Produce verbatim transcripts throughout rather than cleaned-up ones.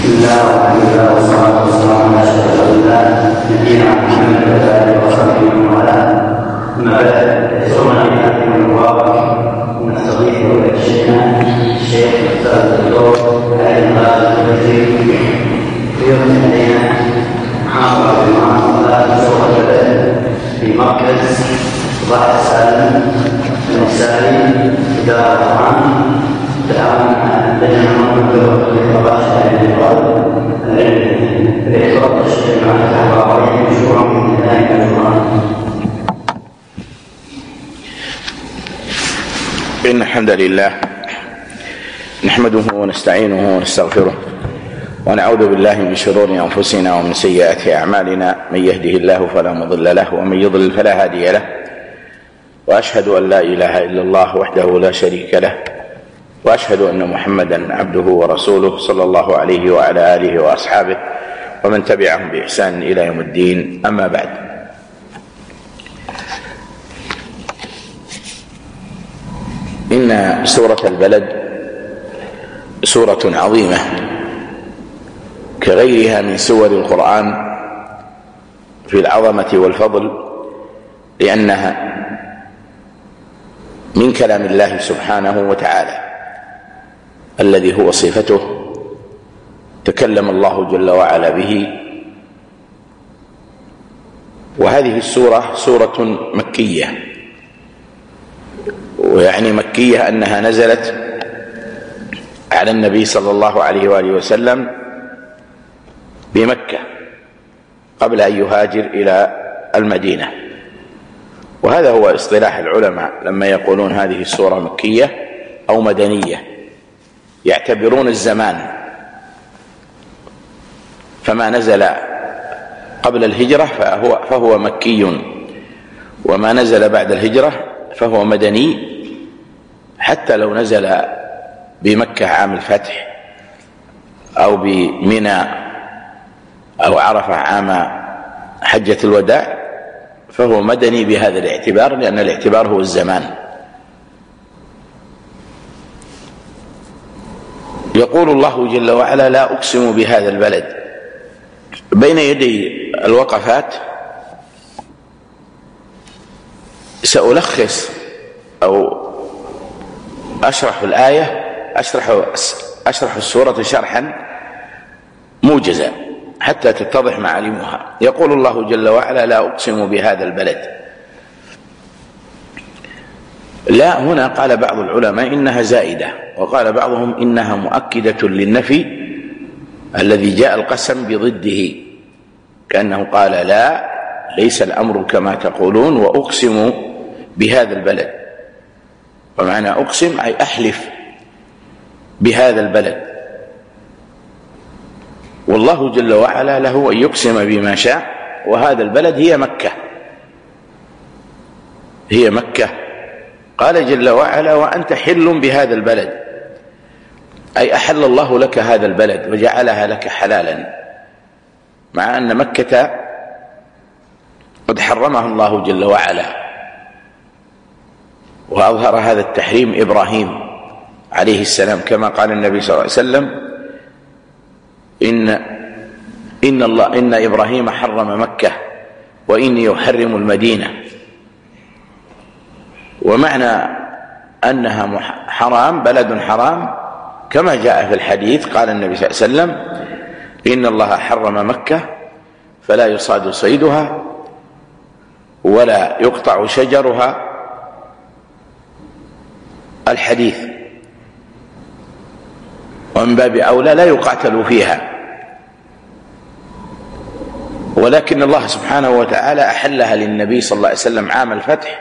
بسم الله والحمد لله والصلاة والسلام على أشرف خلق الله نبينا محمد وعلى آله وصحبه ومن والاه. أما بعد، يسرنا في هذه المبارك نستضيف فضيلة شيخنا الشيخ الأستاذ الدكتور علي الغالي البدري ليؤمن علينا محاضرة بمعنى سورة البلد في مركز ضحى السالم النسائي إدارة القرآن تعاون مع لجنة المنظمة للمباحث عن الغرب العلمي لإطلاق الشيء مع التحرارين مشروعا من ذلك القرآن. إن الحمد لله نحمده ونستعينه ونستغفره ونعوذ بالله من شرور أنفسنا ومن سيئات أعمالنا، من يهده الله فلا مضل له ومن يضلل فلا هادي له، وأشهد أن لا إله إلا الله وحده لا شريك له، وأشهد أن محمدا عبده ورسوله صلى الله عليه وعلى آله وأصحابه ومن تبعهم بإحسان إلى يوم الدين. أما بعد، إن سورة البلد سورة عظيمة كغيرها من سور القرآن في العظمة والفضل، لأنها من كلام الله سبحانه وتعالى الذي هو صفته، تكلم الله جل وعلا به. وهذه السورة سورة مكية، ويعني مكية أنها نزلت على النبي صلى الله عليه وآله وسلم بمكة قبل أن يهاجر إلى المدينة. وهذا هو اصطلاح العلماء لما يقولون هذه السورة مكية أو مدنية، يعتبرون الزمان، فما نزل قبل الهجرة فهو, فهو مكي، وما نزل بعد الهجرة فهو مدني، حتى لو نزل بمكة عام الفتح أو بمنى أو عرفة عام حجة الوداع فهو مدني بهذا الاعتبار، لأن الاعتبار هو الزمان. يقول الله جل وعلا: لا أقسم بهذا البلد. بين يدي الوقفات سألخص أو أشرح الآية أشرح, أشرح السورة شرحا موجزا حتى تتضح معالمها. يقول الله جل وعلا: لا أقسم بهذا البلد. لا هنا قال بعض العلماء إنها زائدة، وقال بعضهم إنها مؤكدة للنفي الذي جاء القسم بضده، كأنه قال: لا، ليس الأمر كما تقولون، وأقسم بهذا البلد. ومعنى أقسم أي أحلف بهذا البلد، والله جل وعلا له أن يقسم بما شاء، وهذا البلد هي مكة، هي مكة. قال جل وعلا: وأنت حل بهذا البلد، أي أحل الله لك هذا البلد وجعلها لك حلالا، مع أن مكة قد حرمها الله جل وعلا، وأظهر هذا التحريم إبراهيم عليه السلام، كما قال النبي صلى الله عليه وسلم: إن إن الله إن إبراهيم حرم مكة وإني أحرم المدينة. ومعنى أنها حرام، بلد حرام، كما جاء في الحديث قال النبي صلى الله عليه وسلم: إن الله حرم مكة فلا يصاد صيدها ولا يقطع شجرها. الحديث، ومن باب أولى لا يقاتل فيها، ولكن الله سبحانه وتعالى أحلها للنبي صلى الله عليه وسلم عام الفتح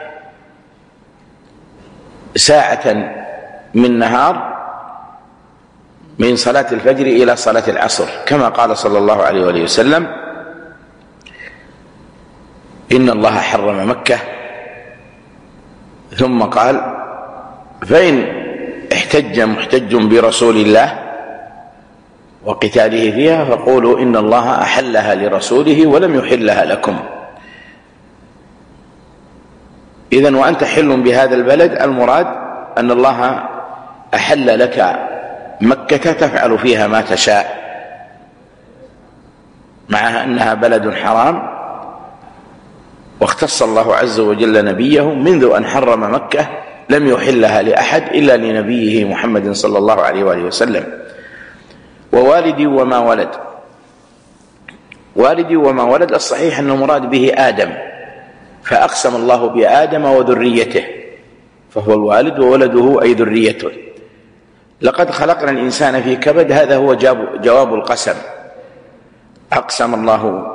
ساعة من نهار من صلاة الفجر إلى صلاة العصر، كما قال صلى الله عليه وآله وسلم: إن الله حرم مكة. ثم قال: فإن احتج محتج برسول الله وقتاله فيها فقولوا إن الله أحلها لرسوله ولم يحلها لكم. إذن وأنت حل بهذا البلد، المراد أن الله أحل لك مكة تفعل فيها ما تشاء مع أنها بلد حرام، واختص الله عز وجل نبيه منذ أن حرم مكة لم يحلها لأحد إلا لنبيه محمد صلى الله عليه وآله وسلم. ووالدي وما ولد، والدي وما ولد الصحيح أن المراد به آدم، فأقسم الله بآدم وذريته، فهو الوالد وولده أي ذريته. لقد خلقنا الإنسان في كبد، هذا هو جواب القسم. أقسم الله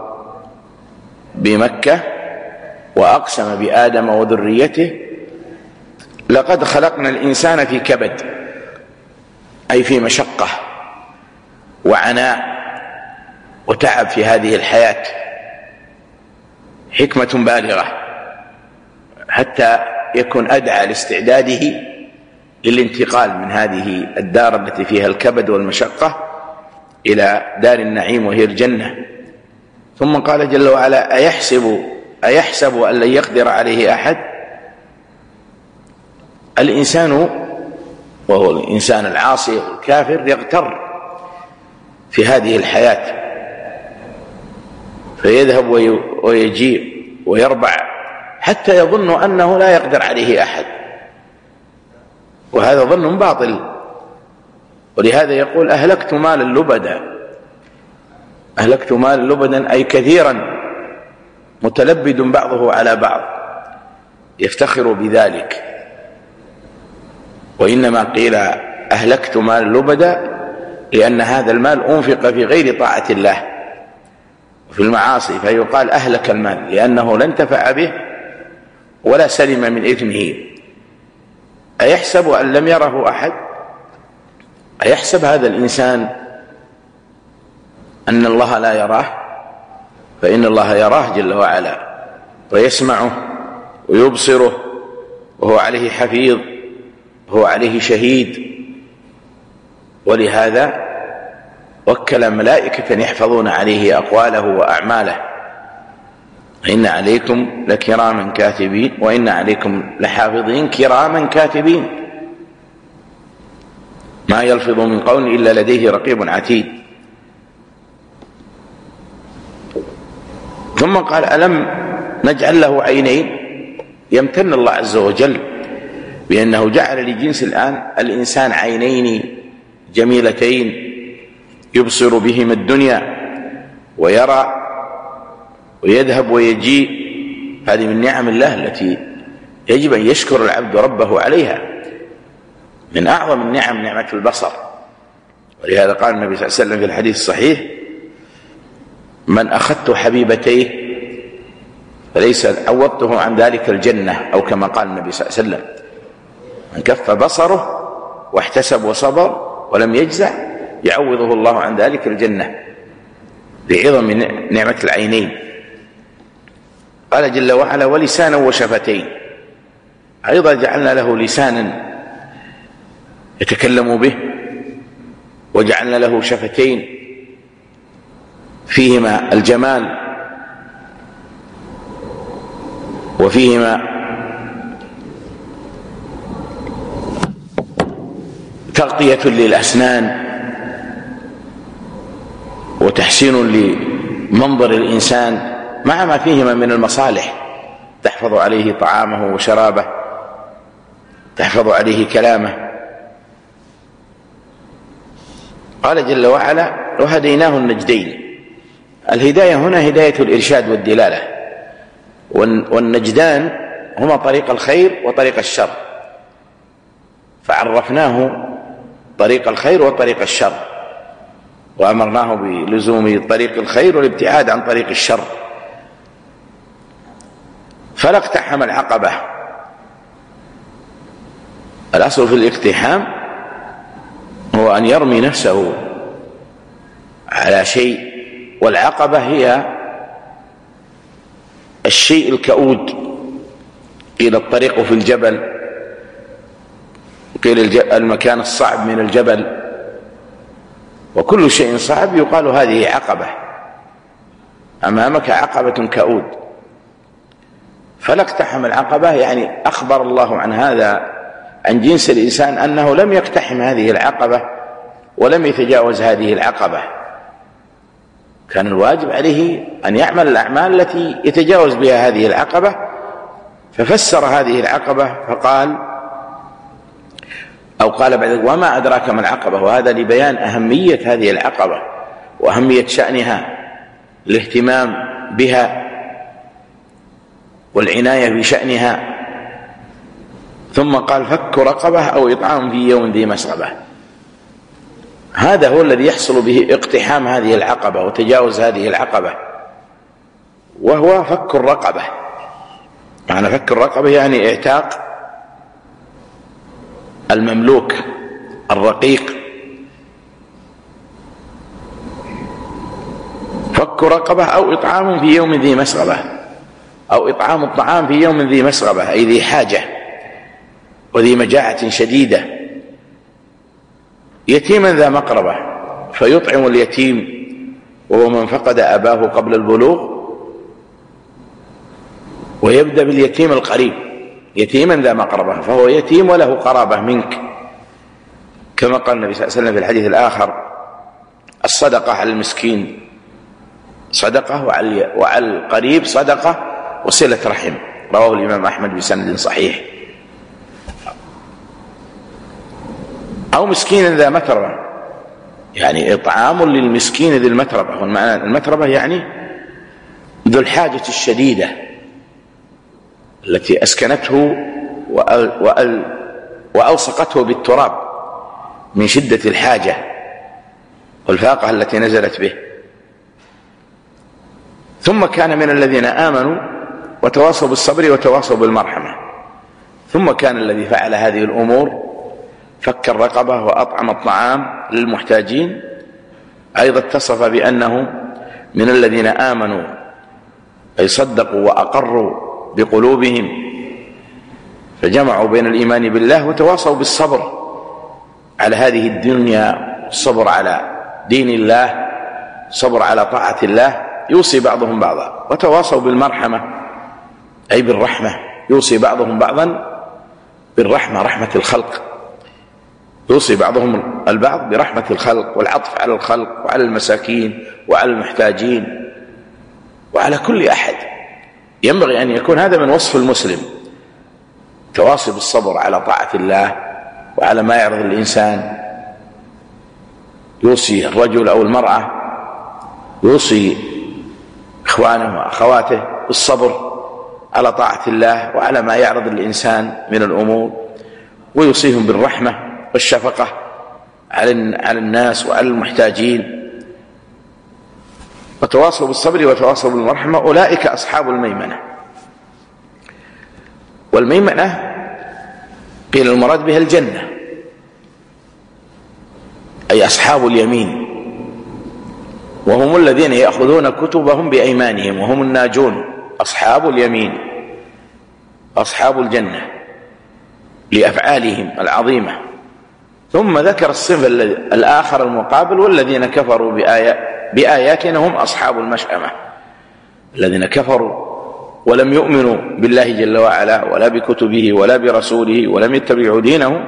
بمكة وأقسم بآدم وذريته، لقد خلقنا الإنسان في كبد، أي في مشقة وعناء وتعب في هذه الحياة، حكمة بالغة حتى يكون أدعى لاستعداده للانتقال من هذه الدار التي فيها الكبد والمشقة إلى دار النعيم وهي الجنة. ثم قال جل وعلا: أيحسب أيحسب أن لن يقدر عليه أحد. الإنسان وهو الإنسان العاصي والكافر يغتر في هذه الحياة، فيذهب ويجيء ويربع حتى يظن أنه لا يقدر عليه أحد، وهذا ظن باطل. ولهذا يقول: أهلكت مالا لبدا. أهلكت مالا لبدا أي كثيرا متلبد بعضه على بعض، يفتخر بذلك. وإنما قيل أهلكت مالا لبدا لأن هذا المال أنفق في غير طاعة الله وفي المعاصي، فيقال أهلك المال لأنه لا انتفع به ولا سلم من إثمه. أيحسب أن لم يره أحد؟ أيحسب هذا الإنسان أن الله لا يراه؟ فإن الله يراه جل وعلا ويسمعه ويبصره، وهو عليه حفيظ، وهو عليه شهيد. ولهذا وكل ملائكة يحفظون عليه أقواله وأعماله: إن عليكم لكراما كاتبين وإن عليكم لحافظين كراما كاتبين ما يلفظ من قول إلا لديه رقيب عتيد. ثم قال: ألم نجعل له عينين؟ يمتن الله عز وجل بأنه جعل لجنس الآن الإنسان عينين جميلتين يبصر بهما الدنيا ويرى ويذهب ويجيء. هذه من نعم الله التي يجب أن يشكر العبد ربه عليها، من أعظم النعم نعمة البصر. ولهذا قال النبي صلى الله عليه وسلم في الحديث الصحيح: من أخذت حبيبتيه فليس عوضته عن ذلك الجنة، أو كما قال النبي صلى الله عليه وسلم: من كف بصره واحتسب وصبر ولم يجزع يعوضه الله عن ذلك الجنة، بعظم نعمة العينين. قال جل وعلا: ولسانا وشفتين، أيضا جعلنا له لسانا يتكلم به، وجعلنا له شفتين فيهما الجمال وفيهما تغطية للأسنان وتحسين لمنظر الإنسان، مع ما فيهما من المصالح، تحفظ عليه طعامه وشرابه، تحفظ عليه كلامه. قال جل وعلا: وهديناه النجدين. الهداية هنا هداية الإرشاد والدلالة، والنجدان هما طريق الخير وطريق الشر، فعرفناه طريق الخير وطريق الشر، وأمرناه بلزوم طريق الخير والابتعاد عن طريق الشر. فلا اقتحم العقبة. الأصل في الاقتحام هو أن يرمي نفسه على شيء، والعقبة هي الشيء الكؤود، قيل الطريق في الجبل، قيل المكان الصعب من الجبل، وكل شيء صعب يقال هذه عقبة، أمامك عقبة كؤود. فلا اقتحم العقبة يعني أخبر الله عن هذا، عن جنس الإنسان، أنه لم يقتحم هذه العقبة ولم يتجاوز هذه العقبة. كان الواجب عليه أن يعمل الأعمال التي يتجاوز بها هذه العقبة، ففسر هذه العقبة فقال أو قال بعد وما أدراك ما العقبة، وهذا لبيان أهمية هذه العقبة وأهمية شأنها، الاهتمام بها والعناية بشأنها. ثم قال فك رقبة أو إطعام في يوم ذي مسغبة. هذا هو الذي يحصل به اقتحام هذه العقبة وتجاوز هذه العقبة، وهو فك الرقبة. معنى فك الرقبة يعني اعتاق المملوك الرقيق. فك رقبة أو إطعام في يوم ذي مسغبة، أو إطعام الطعام في يوم ذي مسغبة أي ذي حاجة وذي مجاعة شديدة، يتيما ذا مقربة فيطعم اليتيم وهو من فقد أباه قبل البلوغ، ويبدأ باليتيم القريب، يتيما ذا مقربة فهو يتيم وله قرابة منك، كما قال النبي صلى الله عليه وسلم في الحديث الآخر الصدقة على المسكين صدقة وعلى القريب صدقة وصلة رحم، رواه الإمام أحمد بسند صحيح. أو مسكين ذا متربة يعني إطعام للمسكين ذي المتربة، والمعنى المتربة يعني ذو الحاجة الشديدة التي أسكنته وألصقته بالتراب من شدة الحاجة والفاقة التي نزلت به. ثم كان من الذين آمنوا وتواصوا بالصبر وتواصوا بالمرحمة. ثم كان الذي فعل هذه الأمور فك الرقبة وأطعم الطعام للمحتاجين أيضا اتصف بأنه من الذين آمنوا أي صدقوا وأقروا بقلوبهم فجمعوا بين الإيمان بالله وتواصوا بالصبر على هذه الدنيا، الصبر على دين الله، صبر على طاعة الله، يوصي بعضهم بعضا. وتواصوا بالمرحمة أي بالرحمة، يوصي بعضهم بعضا بالرحمة، رحمة الخلق، يوصي بعضهم البعض برحمة الخلق والعطف على الخلق وعلى المساكين وعلى المحتاجين وعلى كل أحد. ينبغي أن يكون هذا من وصف المسلم، تواصي بالصبر على طاعة الله وعلى ما يعرض الإنسان. يوصي الرجل أو المرأة، يوصي إخوانه وأخواته بالصبر على طاعة الله وعلى ما يعرض الإنسان من الأمور، ويوصيهم بالرحمة والشفقة على الناس وعلى المحتاجين. وتواصوا بالصبر وتواصوا بالمرحمة، أولئك أصحاب الميمنة. والميمنة قيل المراد بها الجنة، أي أصحاب اليمين، وهم الذين يأخذون كتبهم بأيمانهم وهم الناجون، أصحاب اليمين أصحاب الجنة لأفعالهم العظيمة. ثم ذكر الصنف الآخر المقابل والذين كفروا بآياتنا هم أصحاب المشأمة، الذين كفروا ولم يؤمنوا بالله جل وعلا ولا بكتبه ولا برسوله ولم يتبعوا دينه،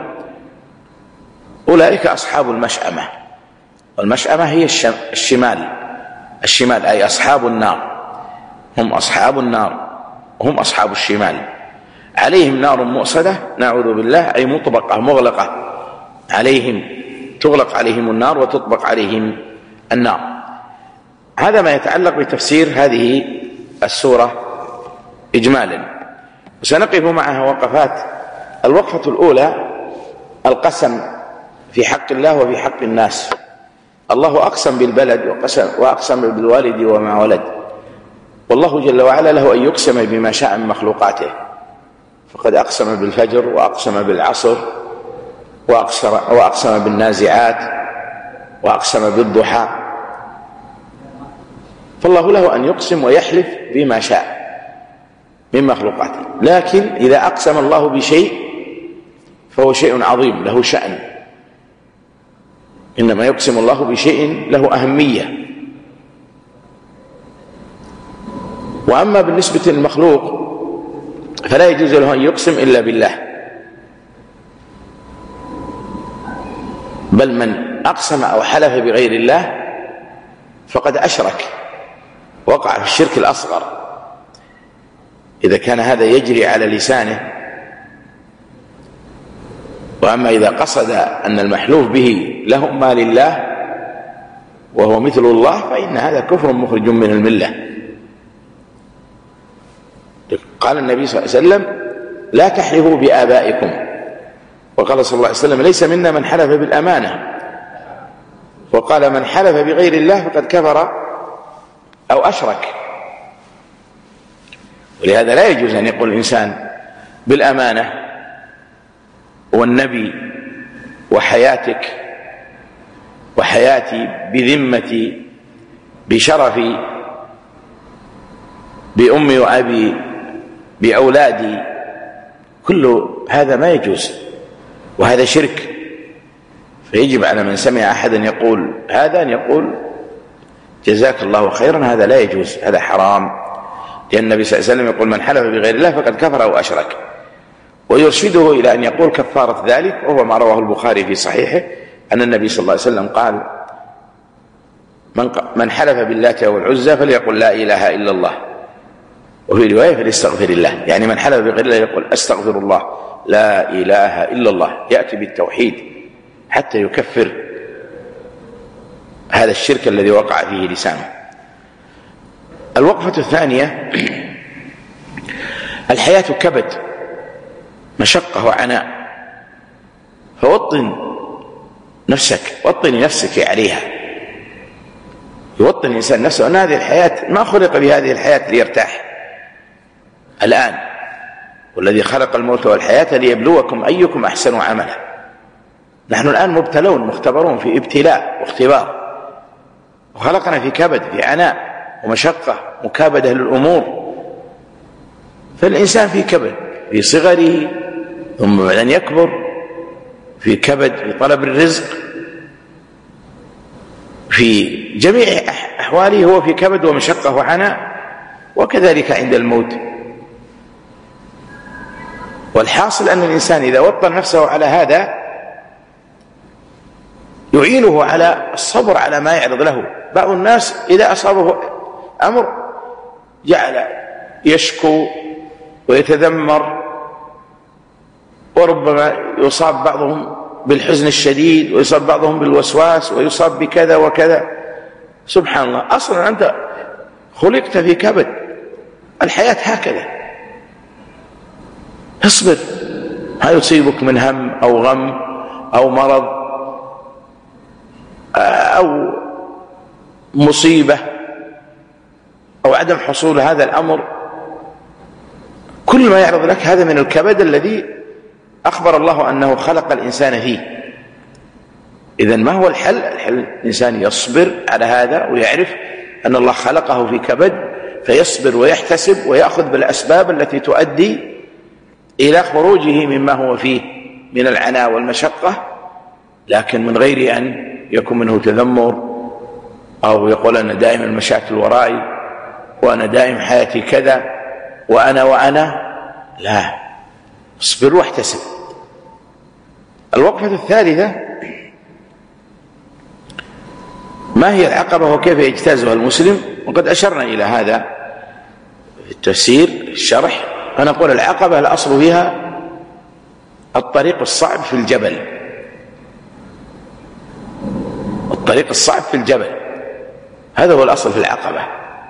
أولئك أصحاب المشأمة. والمشأمة هي الشمال، الشمال أي أصحاب النار، هم أصحاب النار، هم أصحاب الشمال. عليهم نار مؤصدة، نعوذ بالله، أي مطبقة مغلقة عليهم، تغلق عليهم النار وتطبق عليهم النار. هذا ما يتعلق بتفسير هذه السورة إجمالا، وسنقف معها وقفات. الوقفة الأولى القسم في حق الله وفي حق الناس. الله أقسم بالبلد وقسم وأقسم بالوالد وما ولد، والله جل وعلا له أن يقسم بما شاء من مخلوقاته، فقد أقسم بالفجر وأقسم بالعصر وأقسم بالنازعات وأقسم بالضحى، فالله له أن يقسم ويحلف بما شاء من مخلوقاته. لكن إذا أقسم الله بشيء فهو شيء عظيم له شأن، إنما يقسم الله بشيء له أهمية. وأما بالنسبة للمخلوق فلا يجوز له أن يقسم إلا بالله، بل من أقسم أو حلف بغير الله فقد أشرك، وقع في الشرك الأصغر إذا كان هذا يجري على لسانه. وأما إذا قصد أن المحلوف به له ما لله وهو مثل الله فإن هذا كفر مخرج من الملة. قال النبي صلى الله عليه وسلم: لا تحلفوا بآبائكم. وقال صلى الله عليه وسلم: ليس منا من حلف بالأمانة. وقال: من حلف بغير الله فقد كفر أو أشرك. ولهذا لا يجوز أن يقول الإنسان بالأمانة والنبي وحياتك وحياتي بذمتي بشرفي بأمي وأبي بأولادي، كل هذا ما يجوز، وهذا شرك. فيجب على من سمع أحدا يقول هذا أن يقول: جزاك الله خيرا، هذا لا يجوز، هذا حرام. لأن النبي صلى الله عليه وسلم يقول: من حلف بغير الله فقد كفر أو أشرك. ويرشده إلى أن يقول كفارة ذلك، وهو ما رواه البخاري في صحيحه أن النبي صلى الله عليه وسلم قال: من, من حلف باللات والعزى فليقل لا إله إلا الله، وفي رواية فليستغفر الله. يعني من حلف بغير الله يقول: أستغفر الله، لا إله إلا الله، يأتي بالتوحيد حتى يكفر هذا الشرك الذي وقع فيه لسانه. الوقفة الثانية: الحياة كبد، مشقة وعناء، فوطن نفسك، وطني نفسك عليها. يوطن الإنسان نفسه أن هذه الحياة ما خلق بهذه الحياة ليرتاح الآن، والذي خلق الموت والحياة ليبلوكم أيكم أحسن عملا. نحن الآن مبتلون مختبرون في ابتلاء واختبار، وخلقنا في كبد، في عناء ومشقة، مكابدة للأمور. فالإنسان في كبد في صغره، ثم بعد أن يكبر في كبد في طلب الرزق، في جميع أحواله هو في كبد ومشقة وعناء، وكذلك عند الموت. والحاصل أن الإنسان إذا وطن نفسه على هذا يعينه على الصبر على ما يعرض له. بعض الناس إذا أصابه أمر جعل يشكو ويتذمر، وربما يصاب بعضهم بالحزن الشديد، ويصاب بعضهم بالوسواس، ويصاب بكذا وكذا. سبحان الله، أصلا أنت خلقت في كبد، الحياة هكذا، اصبر. ما يصيبك من هم أو غم أو مرض أو مصيبة أو عدم حصول هذا الأمر، كل ما يعرض لك هذا من الكبد الذي أخبر الله أنه خلق الإنسان فيه. إذن ما هو الحل؟ الحل الإنسان يصبر على هذا، ويعرف أن الله خلقه في كبد، فيصبر ويحتسب ويأخذ بالأسباب التي تؤدي إلى خروجه مما هو فيه من العناء والمشقة، لكن من غير أن يكون منه تذمر أو يقول أنا دائما المشاكل ورائي، وأنا دائم حياتي كذا، وأنا وأنا لا، اصبر واحتسب. الوقفة الثالثة: ما هي العقبة وكيف يجتازها المسلم؟ وقد أشرنا إلى هذا في التفسير الشرح. فنقول العقبة الأصل فيها الطريق الصعب في الجبل، الطريق الصعب في الجبل، هذا هو الأصل في العقبة.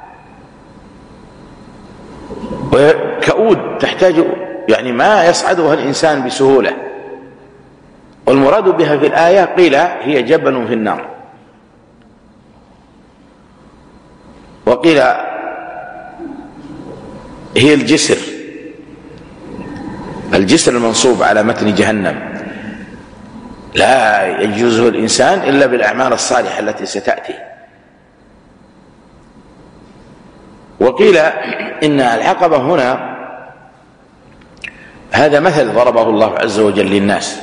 وكؤود تحتاج يعني ما يصعدها الإنسان بسهولة، والمراد بها في الآية قيل هي جبل في النار، وقيل هي الجسر، الجسر المنصوب على متن جهنم لا يجوزه الإنسان إلا بالأعمال الصالحة التي ستأتي. وقيل إن العقبة هنا هذا مثل ضربه الله عز وجل للناس،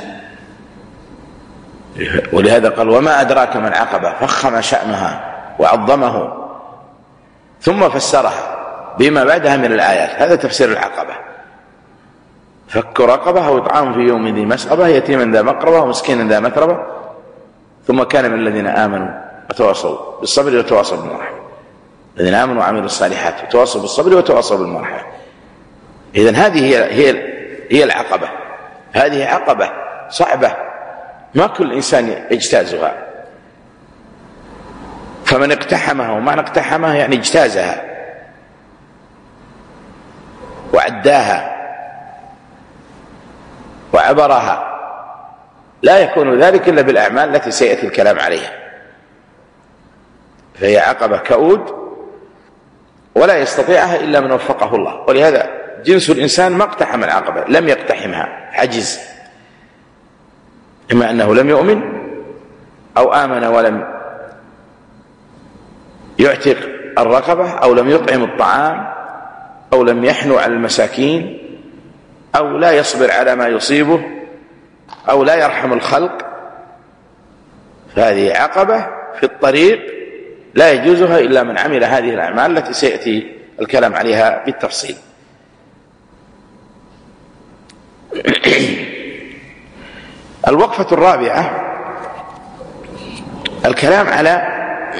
ولهذا قال: وما أدراك ما العقبة، فخم شأنها وعظمه، ثم فسرها بما بعدها من الآيات. هذا تفسير العقبة: فك رقبة أو إطعام في يوم ذي مسغبة، يتيما ذا مقربة ومسكينا ذا متربة، ثم كان من الذين آمنوا وتواصوا بالصبر وتواصوا بالمرحمة، الذين آمنوا وعملوا الصالحات وتواصوا بالصبر وتواصوا بالمرحمة. إذن هذه هي هي هي العقبة، هذه عقبة صعبة ما كل إنسان يجتازها، فمن اقتحمها ومعنى اقتحمها يعني اجتازها وعداها وعبرها، لا يكون ذلك إلا بالأعمال التي سيأتي الكلام عليها، فهي عقبة كؤود ولا يستطيعها إلا من وفقه الله. ولهذا جنس الإنسان ما اقتحم العقبة، لم يقتحمها، عجز، إما أنه لم يؤمن أو آمن ولم يعتق الرقبة أو لم يطعم الطعام أو لم يحنو على المساكين أو لا يصبر على ما يصيبه أو لا يرحم الخلق، فهذه عقبة في الطريق لا يجوزها إلا من عمل هذه الأعمال التي سيأتي الكلام عليها بالتفصيل. الوقفة الرابعة الكلام على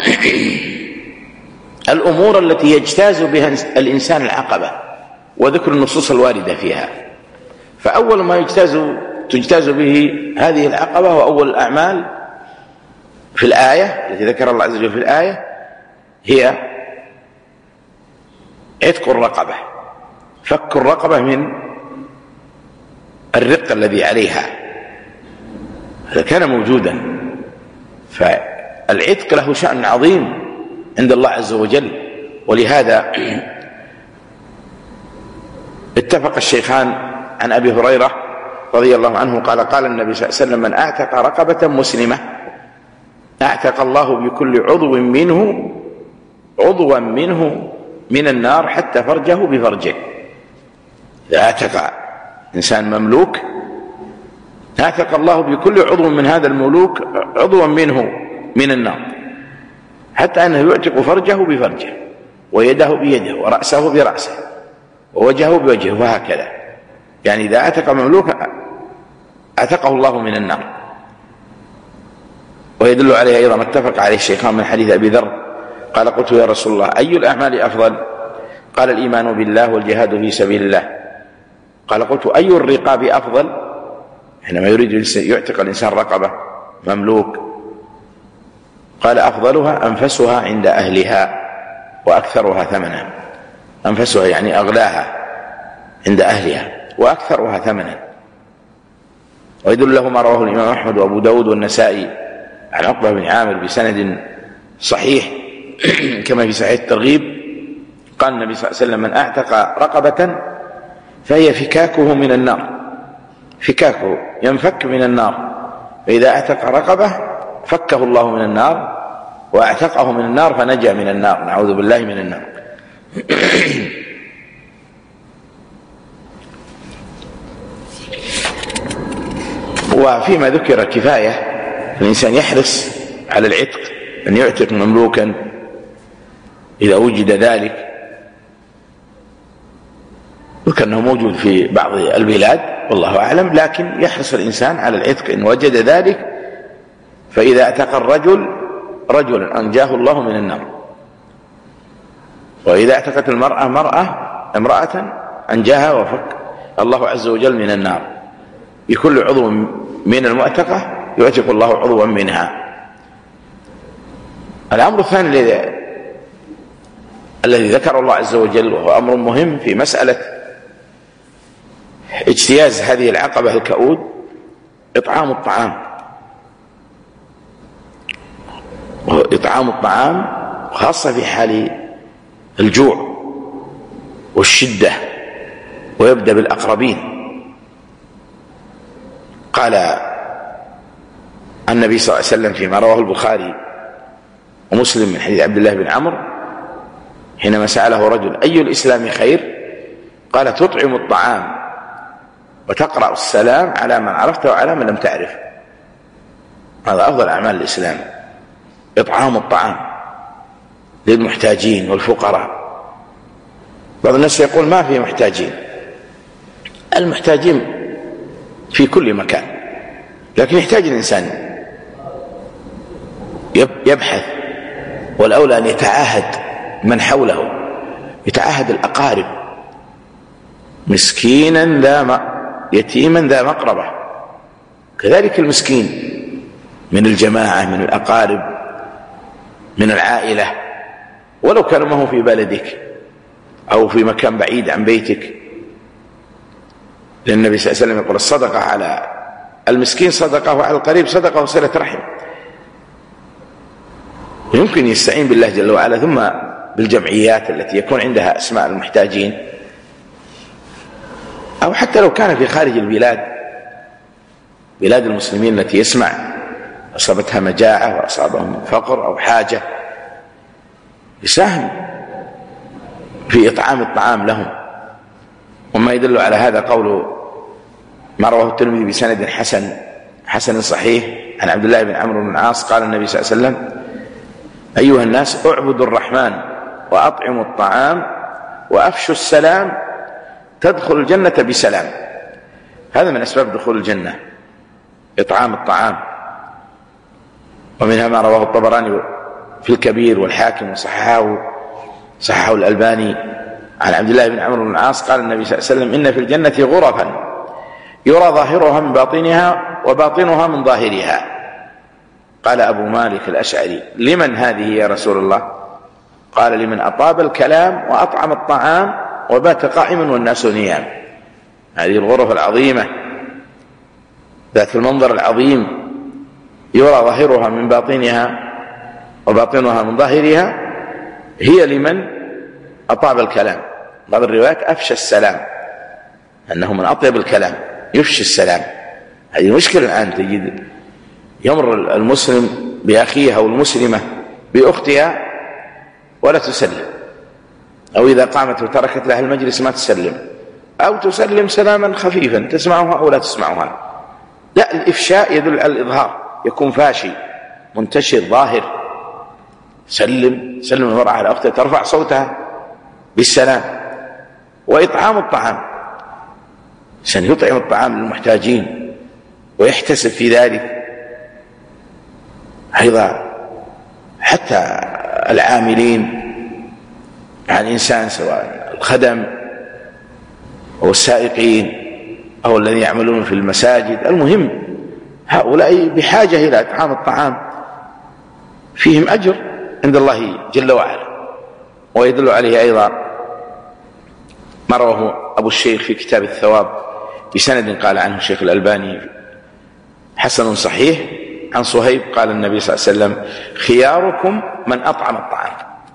الأمور التي يجتاز بها الإنسان العقبة وذكر النصوص الواردة فيها. فأول ما يجتاز تجتاز به هذه العقبة وأول الأعمال في الآية التي ذكر الله عز وجل في الآية هي عتق الرقبة، فك الرقبة من الرق الذي عليها، هذا كان موجودا. فالعتق له شأن عظيم عند الله عز وجل، ولهذا اتفق الشيخان عن أبي هريرة رضي الله عنه قال قال النبي صلى الله عليه وسلم: من أعتق رقبة مسلمة أعتق الله بكل عضو منه عضوا منه من النار حتى فرجه بفرجه. إذا اعتق إنسان مملوك اعتق الله بكل عضو من هذا المملوك عضوا منه من النار، حتى أنه يعتق فرجه بفرجه ويده بيده ورأسه برأسه ووجهه بوجهه وهكذا. يعني إذا اعتق مملوك اعتقه الله من النار. ويدل عليه أيضا ما اتفق عليه الشيخان من حديث أبي ذر قال: قلت يا رسول الله أي الأعمال أفضل؟ قال: الإيمان بالله والجهاد في سبيل الله. قال: قلت أي الرقاب أفضل؟ حينما يريد يعتق الإنسان رقبة مملوك قال: أفضلها أنفسها عند أهلها وأكثرها ثمنا. أنفسها يعني أغلاها عند أهلها وأكثرها ثمنا. ويدل له ما رواه الإمام أحمد وأبو داود والنسائي عن عقبة بن عامر بسند صحيح كما في صحيح الترغيب قال النبي صلى الله عليه وسلم: من أعتق رقبة فهي فكاكه من النار، فكاكه ينفك من النار، فإذا اعتق رقبة فكه الله من النار واعتقه من النار فنجا من النار، نعوذ بالله من النار. وفيما ذكر كفاية الإنسان يحرص على العتق، أن يعتق مملوكا إذا وجد ذلك، وكأنه موجود في بعض البلاد والله أعلم، لكن يحرص الإنسان على العتق إن وجد ذلك. فإذا اعتق الرجل رجلا أنجاه الله من النار، وإذا اعتقت المرأة مرأة امرأة أنجاها وفك الله عز وجل من النار. بكل عضو من المعتقة يعتق الله عضوا منها. الأمر الثاني الذي الذي ذكر الله عز وجل وهو أمر مهم في مسألة اجتياز هذه العقبة الكؤود إطعام الطعام. إطعام الطعام خاصة في حال الجوع والشدة، ويبدأ بالأقربين. قال النبي صلى الله عليه وسلم فيما رواه البخاري ومسلم من حديث عبد الله بن عمرو حينما سأله رجل: أي الإسلام خير؟ قال: تطعم الطعام وتقرأ السلام على من عرفت وعلى من لم تعرف. هذا أفضل أعمال الإسلام، إطعام الطعام للمحتاجين والفقراء. بعض الناس يقول ما في محتاجين، المحتاجين في كل مكان، لكن يحتاج الإنسان يبحث والأولى أن يتعاهد من حوله، يتعاهد الأقارب، مسكينا ذا يتيما ذا مقربة، كذلك المسكين من الجماعة من الأقارب من العائلة، ولو كان ما هو في بلدك أو في مكان بعيد عن بيتك. لأن النبي صلى الله عليه وسلم يقول الصدقة على المسكين صدقة وعلى القريب صدقة وصلة رحم. ويمكن يستعين بالله جل وعلا، ثم بالجمعيات التي يكون عندها أسماء المحتاجين، أو حتى لو كان في خارج البلاد، بلاد المسلمين التي يسمع أصابتها مجاعة وأصابهم فقر أو حاجة، يساهم في إطعام الطعام لهم. وما يدل على هذا قوله ما رواه الترمذي بسند حسن حسن صحيح عن عبد الله بن عمرو بن العاص قال النبي صلى الله عليه وسلم: أيها الناس اعبدوا الرحمن وأطعموا الطعام وأفشوا السلام تدخل الجنة بسلام. هذا من أسباب دخول الجنة، إطعام الطعام. ومنها ما رواه الطبراني في الكبير والحاكم وصححه صححه الألباني عن عبد الله بن عمرو بن العاص قال النبي صلى الله عليه وسلم: إن في الجنة غرفا يرى ظاهرها من باطنها وباطنها من ظاهرها. قال أبو مالك الأشعري: لمن هذه يا رسول الله؟ قال: لمن أطاب الكلام وأطعم الطعام وبات قائما والناس نيام. هذه الغرف العظيمة ذات المنظر العظيم يرى ظاهرها من باطنها وباطنها من ظاهرها، هي لمن أطاب الكلام. بعض الروايات أفشى السلام، أنه من أطيب الكلام يفشي السلام. هذه مشكلة الآن، تجد يمر المسلم بأخيها والمسلمة بأختها ولا تسلم، أو إذا قامت وتركت لها المجلس ما تسلم، أو تسلم سلاما خفيفا تسمعها أو لا تسمعها. لا، الإفشاء يدل على الإظهار، يكون فاشي منتشر ظاهر. سلم سلم المرأة على أختها، ترفع صوتها بالسلام. وإطعام الطعام، عشان يطعم الطعام للمحتاجين ويحتسب في ذلك. أيضا حتى العاملين عن الإنسان، سواء الخدم أو السائقين أو الذين يعملون في المساجد، المهم هؤلاء بحاجة إلى إطعام الطعام، فيهم أجر عند الله جل وعلا. ويدل عليه أيضا ما رواه أبو الشيخ في كتاب الثواب بسند قال عنه الشيخ الألباني حسن صحيح عن صهيب قال النبي صلى الله عليه وسلم: خياركم من أطعم الطعام.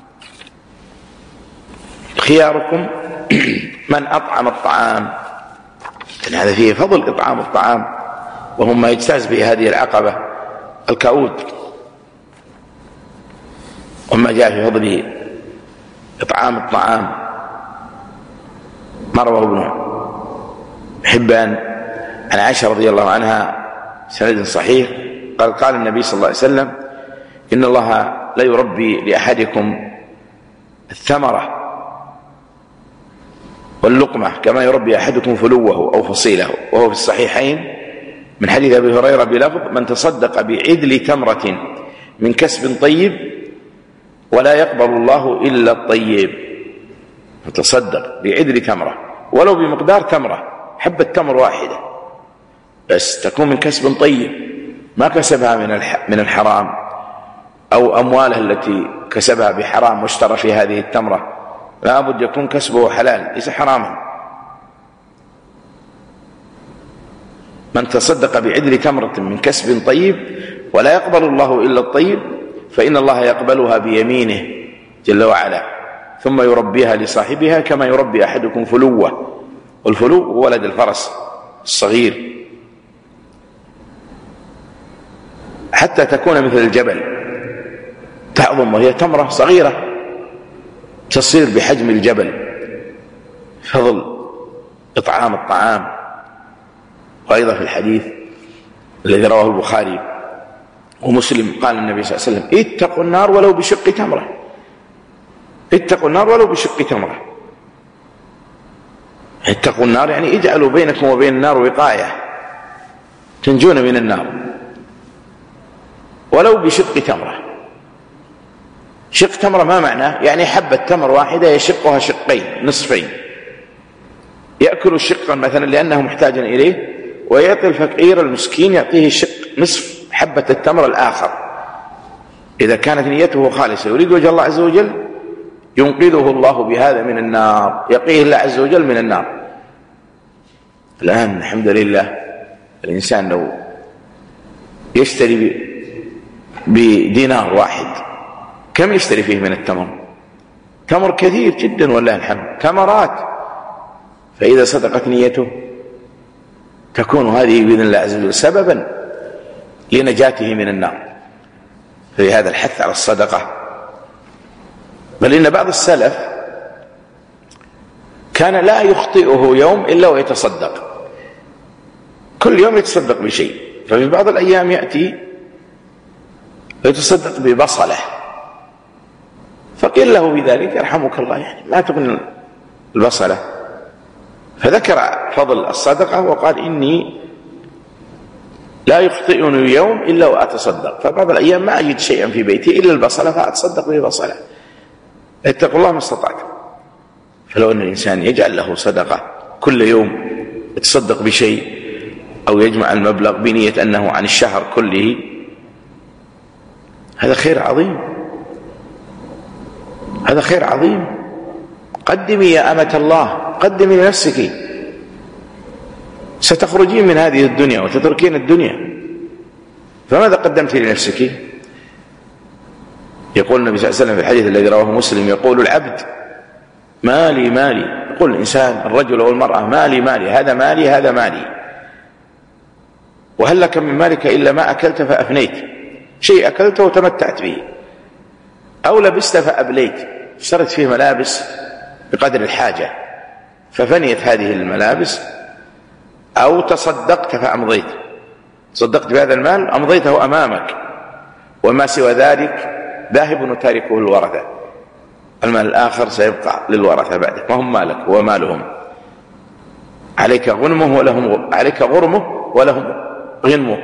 خياركم من أطعم الطعام، يعني هذا فيه فضل إطعام الطعام، وهم ما يجتاز به هذه العقبة الكؤود. وما جاء في فضل إطعام الطعام ما رواه ابن حبان عن عائشة رضي الله عنها سند صحيح قال: قال النبي صلى الله عليه وسلم: إن الله لا يربي لأحدكم الثمرة واللقمة كما يربي أحدكم فلوه أو فصيله. وهو في الصحيحين من حديث أبي هريرة بلفظ: من تصدق بعدل تمرة من كسب طيب ولا يقبل الله إلا الطيب. فتصدق بعدل تمرة، ولو بمقدار تمرة، حبة تمر واحدة، بس تكون من كسب طيب، ما كسبها من الحرام أو أمواله التي كسبها بحرام واشترى في هذه التمرة. لا بد يكون كسبه حلال ليس حراما. من تصدق بعدل تمرة من كسب طيب ولا يقبل الله إلا الطيب فإن الله يقبلها بيمينه جل وعلا، ثم يربيها لصاحبها كما يربي أحدكم فلوه. والفلو ولد الفرس الصغير، حتى تكون مثل الجبل تعظم، وهي تمرة صغيرة تصير بحجم الجبل. فضل إطعام الطعام. وأيضا في الحديث الذي رواه البخاري ومسلم قال النبي صلى الله عليه وسلم: اتقوا النار ولو بشق تمرة. اتقوا النار ولو بشق تمرة. اتقوا النار يعني اجعلوا بينكم وبين النار وقاية تنجون من النار، ولو بشق تمرة. شق تمرة ما معناه؟ يعني حبة تمر واحدة يشقها شقين نصفين، يأكل شقا مثلا لأنه محتاج إليه، ويعطي الفقير المسكين يعطيه شق نصف حبة التمر الآخر. إذا كانت نيته خالصة يريد وجه الله عز وجل ينقذه الله بهذا من النار، يقيه الله عز وجل من النار. الآن الحمد لله الإنسان لو يشتري بدينار واحد كم يشتري فيه من التمر؟ تمر كثير جدا والله الحمد، تمرات. فإذا صدقت نيته تكون هذه بإذن الله عز وجل سببا لنجاته من النار. في هذا الحث على الصدقة. بل إن بعض السلف كان لا يخطئه يوم إلا ويتصدق، كل يوم يتصدق بشيء. ففي بعض الأيام يأتي ويتصدق ببصلة، فقيل له بذلك يرحمك الله يعني ما تغني البصلة، فذكر فضل الصدقة وقال إني لا يخطئني يوم إلا وأتصدق، فبعض الأيام ما أجد شيئا في بيتي إلا البصلة فأتصدق ببصلة. اتقوا الله ما استطعتم. فلو أن الإنسان يجعل له صدقة كل يوم يتصدق بشيء أو يجمع المبلغ بنية أنه عن الشهر كله، هذا خير عظيم، هذا خير عظيم. قدمي يا أمة الله، قدمي لنفسك، ستخرجين من هذه الدنيا وتتركين الدنيا، فماذا قدمت لنفسك؟ يقول النبي صلى الله عليه وسلم في الحديث الذي رواه مسلم، يقول العبد مالي مالي، يقول الإنسان الرجل أو المرأة مالي مالي، هذا مالي هذا مالي، وهل لك من مالك إلا ما أكلت فأفنيت، شيء أكلته وتمتعت به، أو لبست فأبليت، اشتريت فيه ملابس بقدر الحاجة ففنيت هذه الملابس، أو تصدقت فأمضيت، تصدقت بهذا المال أمضيته أمامك، وما سوى ذلك ذاهب وتاركه الورثة، المال الآخر سيبقى للورثة بعدك، ما هم مالك هو مالهم، عليك غنمه ولهم عليك غرمه ولهم غنمه.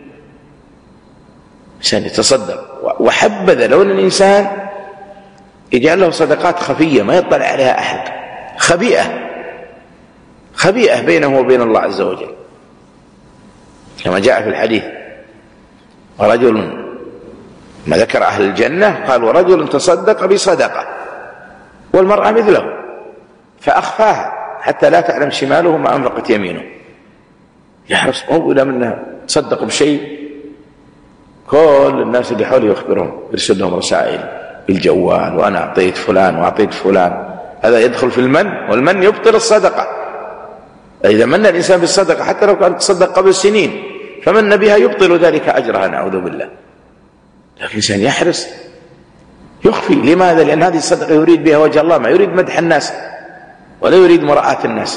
عشان يتصدق. وحبذا لو أن الإنسان يجعل له صدقات خفية ما يطلع عليها أحد، خبيئة خبيئة بينه وبين الله عز وجل، كما جاء في الحديث ورجل ما ذكر أهل الجنة قال ورجل تصدق بصدقة والمرأة مثله فأخفاها حتى لا تعلم شماله ما أنفقت يمينه، يحرص أولا منها تصدق بشيء كل الناس اللي حوله يخبرهم، يرسل لهم رسائل بالجوال وأنا أعطيت فلان وأعطيت فلان، هذا يدخل في المن، والمن يبطل الصدقة. إذا من الإنسان بالصدقة حتى لو كان تصدق قبل سنين فمن بها يبطل ذلك أجرها، نعوذ بالله. لكن الإنسان يحرص يخفي، لماذا؟ لأن هذه الصدقة يريد بها وجه الله، ما يريد مدح الناس ولا يريد مراءة الناس.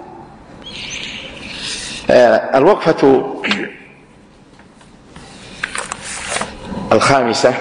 آه الوقفة الخامسة،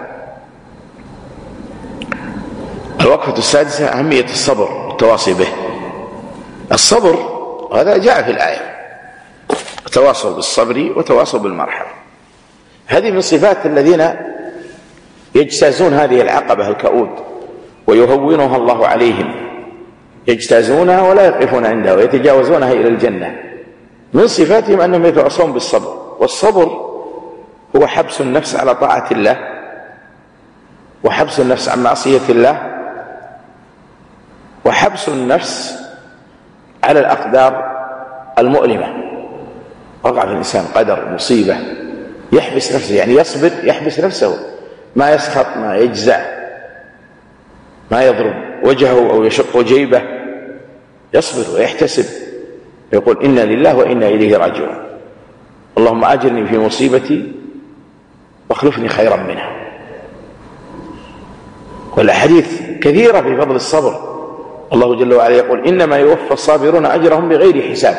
الوقفة السادسة أهمية الصبر والتواصي به. الصبر هذا جاء في الآية، تواصوا بالصبر وتواصوا بالمرحمة، هذه من صفات الذين يجتازون هذه العقبة الكؤود ويهونها الله عليهم، يجتازونها ولا يقفون عندها ويتجاوزونها إلى الجنة. من صفاتهم أنهم يتواصون بالصبر، والصبر هو حبس النفس على طاعة الله وحبس النفس عن معصية الله وحبس النفس على الأقدار المؤلمة. وقع في الإنسان قدر مصيبة يحبس نفسه، يعني يصبر يحبس نفسه، ما يسخط ما يجزع ما يضرب وجهه أو يشق جيبه، يصبر ويحتسب يقول إنا لله وإنا إليه راجعون، اللهم أجرني في مصيبتي واخلفني خيرا منها. والأحاديث كثيرة في فضل الصبر، الله جل وعلا يقول إنما يوفى الصابرون أجرهم بغير حساب.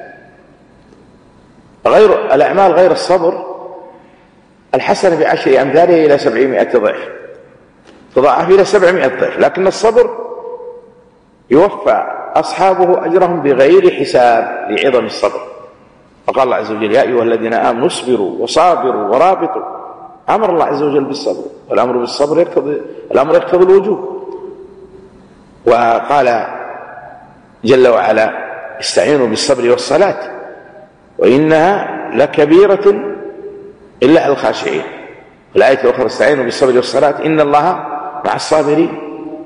غير الأعمال غير الصبر الحسنة بعشر أمثالها إلى سبعمائة ضعف، تضاعف إلى سبعمائة ضعف، لكن الصبر يوفى أصحابه أجرهم بغير حساب لعظم الصبر. فقال الله عز وجل يا أيها الذين آمنوا اصبروا وصابروا ورابطوا، أمر الله عز وجل بالصبر. والأمر بالصبر يقتضي الأمر يقتضي الوجوب. وقال جل وعلا استعينوا بالصبر والصلاة وإنها لكبيرة إلا على الخاشعين. الآية الأخرى استعينوا بالصبر والصلاة إن الله مع الصابرين.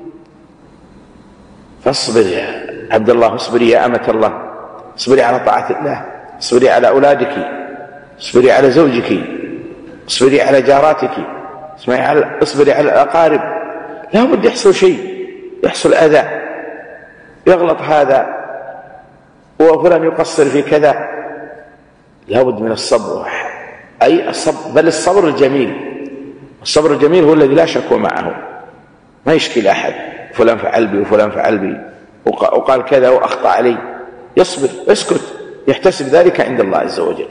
فاصبر يا عبد الله، اصبري يا أمة الله، اصبري على طاعة الله، اصبري على أولادك، اصبري على زوجك، اصبري على جاراتك، اصبري على الأقارب. لا بد يحصل شيء، يحصل أذى، يغلط هذا وفلان يقصر في كذا. لا بد من الصبر، أي الصبر، بل الصبر الجميل. الصبر الجميل هو الذي لا شكوى معه، ما يشكي لأحد فلان فعل بي وفلان فعل بي وقال كذا وأخطأ علي، يصبر يسكت، يحتسب ذلك عند الله عز وجل.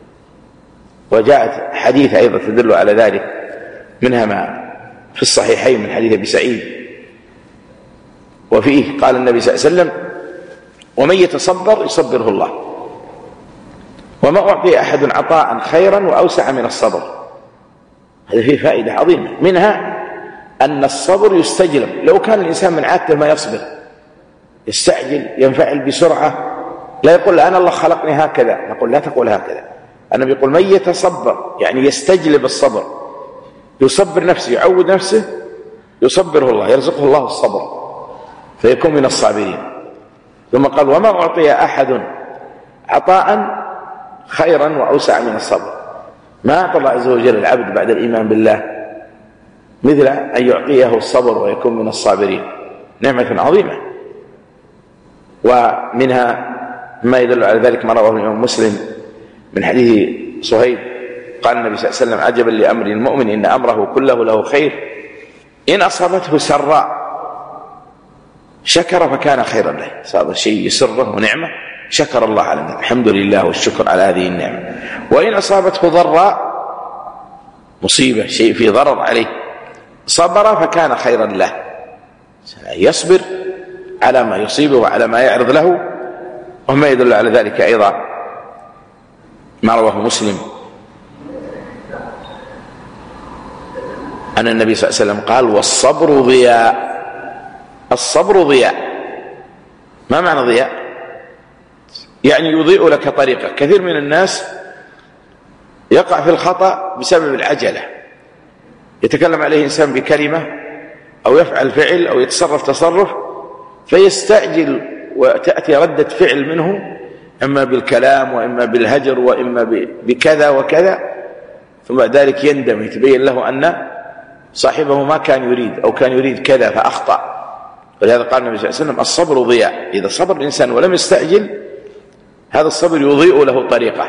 وجاءت حديث أيضا تدل على ذلك، منها ما في الصحيحين من حديث أبي سعيد، وفيه قال النبي صلى الله عليه وسلم ومن يتصبر يصبره الله، وما أعطي أحد عطاء خيرا وأوسع من الصبر. هذا فيه فائدة عظيمة، منها أن الصبر يستجلب. لو كان الإنسان من عادته ما يصبر، يستعجل، ينفعل بسرعة، لا يقول أنا الله خلقني هكذا، نقول لا تقول هكذا. النبي يقول من يتصبر يعني يستجلب الصبر، يصبر نفسه، يعود نفسه، يصبره الله، يرزقه الله الصبر فيكون من الصابرين. ثم قال وما أعطي أحد عطاء خيرا وأوسع من الصبر. ما أعطى الله عز وجل العبد بعد الإيمان بالله مثل أن يعطيه الصبر ويكون من الصابرين، نعمة عظيمة. ومنها ما يدل على ذلك ما رواه الإمام مسلم من حديث صهيب قال النبي صلى الله عليه وسلم عجبا لأمر المؤمن إن أمره كله له خير إن أصابته سراء شكر فكان خيرا له. هذا شيء يسره ونعمة، شكر الله على النعمة، الحمد لله والشكر على هذه النعمة. وإن أصابته ضراء مصيبة، شيء فيه ضرر عليه، صبر فكان خيرا له، يصبر على ما يصيبه وعلى ما يعرض له. وما يدل على ذلك أيضا ما رواه مسلم أن النبي صلى الله عليه وسلم قال والصبر ضياء. الصبر ضياء، ما معنى ضياء؟ يعني يضيء لك طريقك. كثير من الناس يقع في الخطأ بسبب العجلة، يتكلم عليه إنسان بكلمة أو يفعل فعل أو يتصرف تصرف فيستعجل وتأتي ردة فعل منه إما بالكلام وإما بالهجر وإما بكذا وكذا، ثم بعد ذلك يندم، يتبين له أن صاحبه ما كان يريد أو كان يريد كذا فأخطأ. ولهذا قال النبي صلى الله عليه وسلم الصبر ضياء. إذا صبر الإنسان ولم يستعجل هذا الصبر يضيء له طريقه،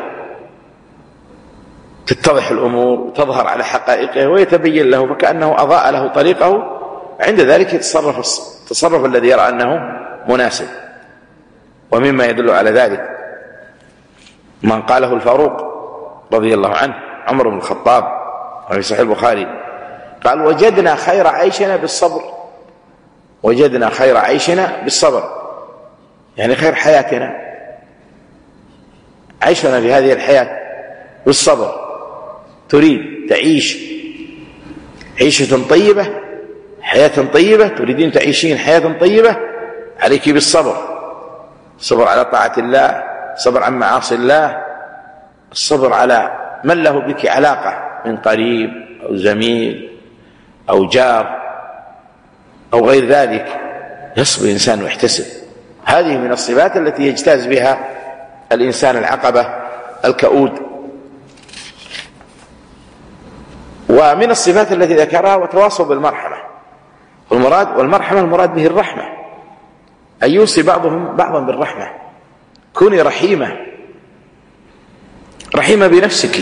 تتضح الأمور وتظهر على حقائقه ويتبين له فكأنه أضاء له طريقه، عند ذلك يتصرف التصرف الذي يرى أنه مناسب. ومما يدل على ذلك من قاله الفاروق رضي الله عنه عمر بن الخطاب في صحيح البخاري قال وجدنا خير عيشنا بالصبر، وجدنا خير عيشنا بالصبر، يعني خير حياتنا عيشنا في هذه الحياة بالصبر. تريد تعيش عيشة طيبة، حياة طيبة، تريدين تعيشين حياة طيبة، عليك بالصبر، الصبر على طاعة الله، الصبر عن معاصي الله، الصبر على من له بك علاقة من قريب أو زميل أو جار أو غير ذلك، يصبر الإنسان ويحتسب. هذه من الصفات التي يجتاز بها الإنسان العقبة الكؤود. ومن الصفات التي ذكرها وتواصوا بالمرحمة، والمراد والمرحمة المراد به الرحمة، أن يوصي بعضهم بعضا بالرحمة. كوني رحيمة، رحيمة بنفسك،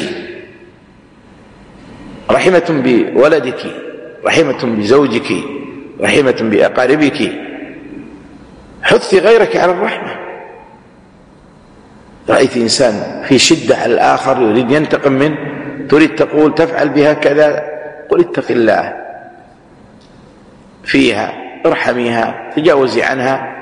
رحيمة بولدك، رحيمة بزوجك، رحيمة بأقاربك، حثي غيرك على الرحمة. رأيت إنسان في شدة على الآخر يريد ينتقم منه، تريد تقول تفعل بها كذا، قل اتق الله فيها، ارحميها، تجاوزي عنها.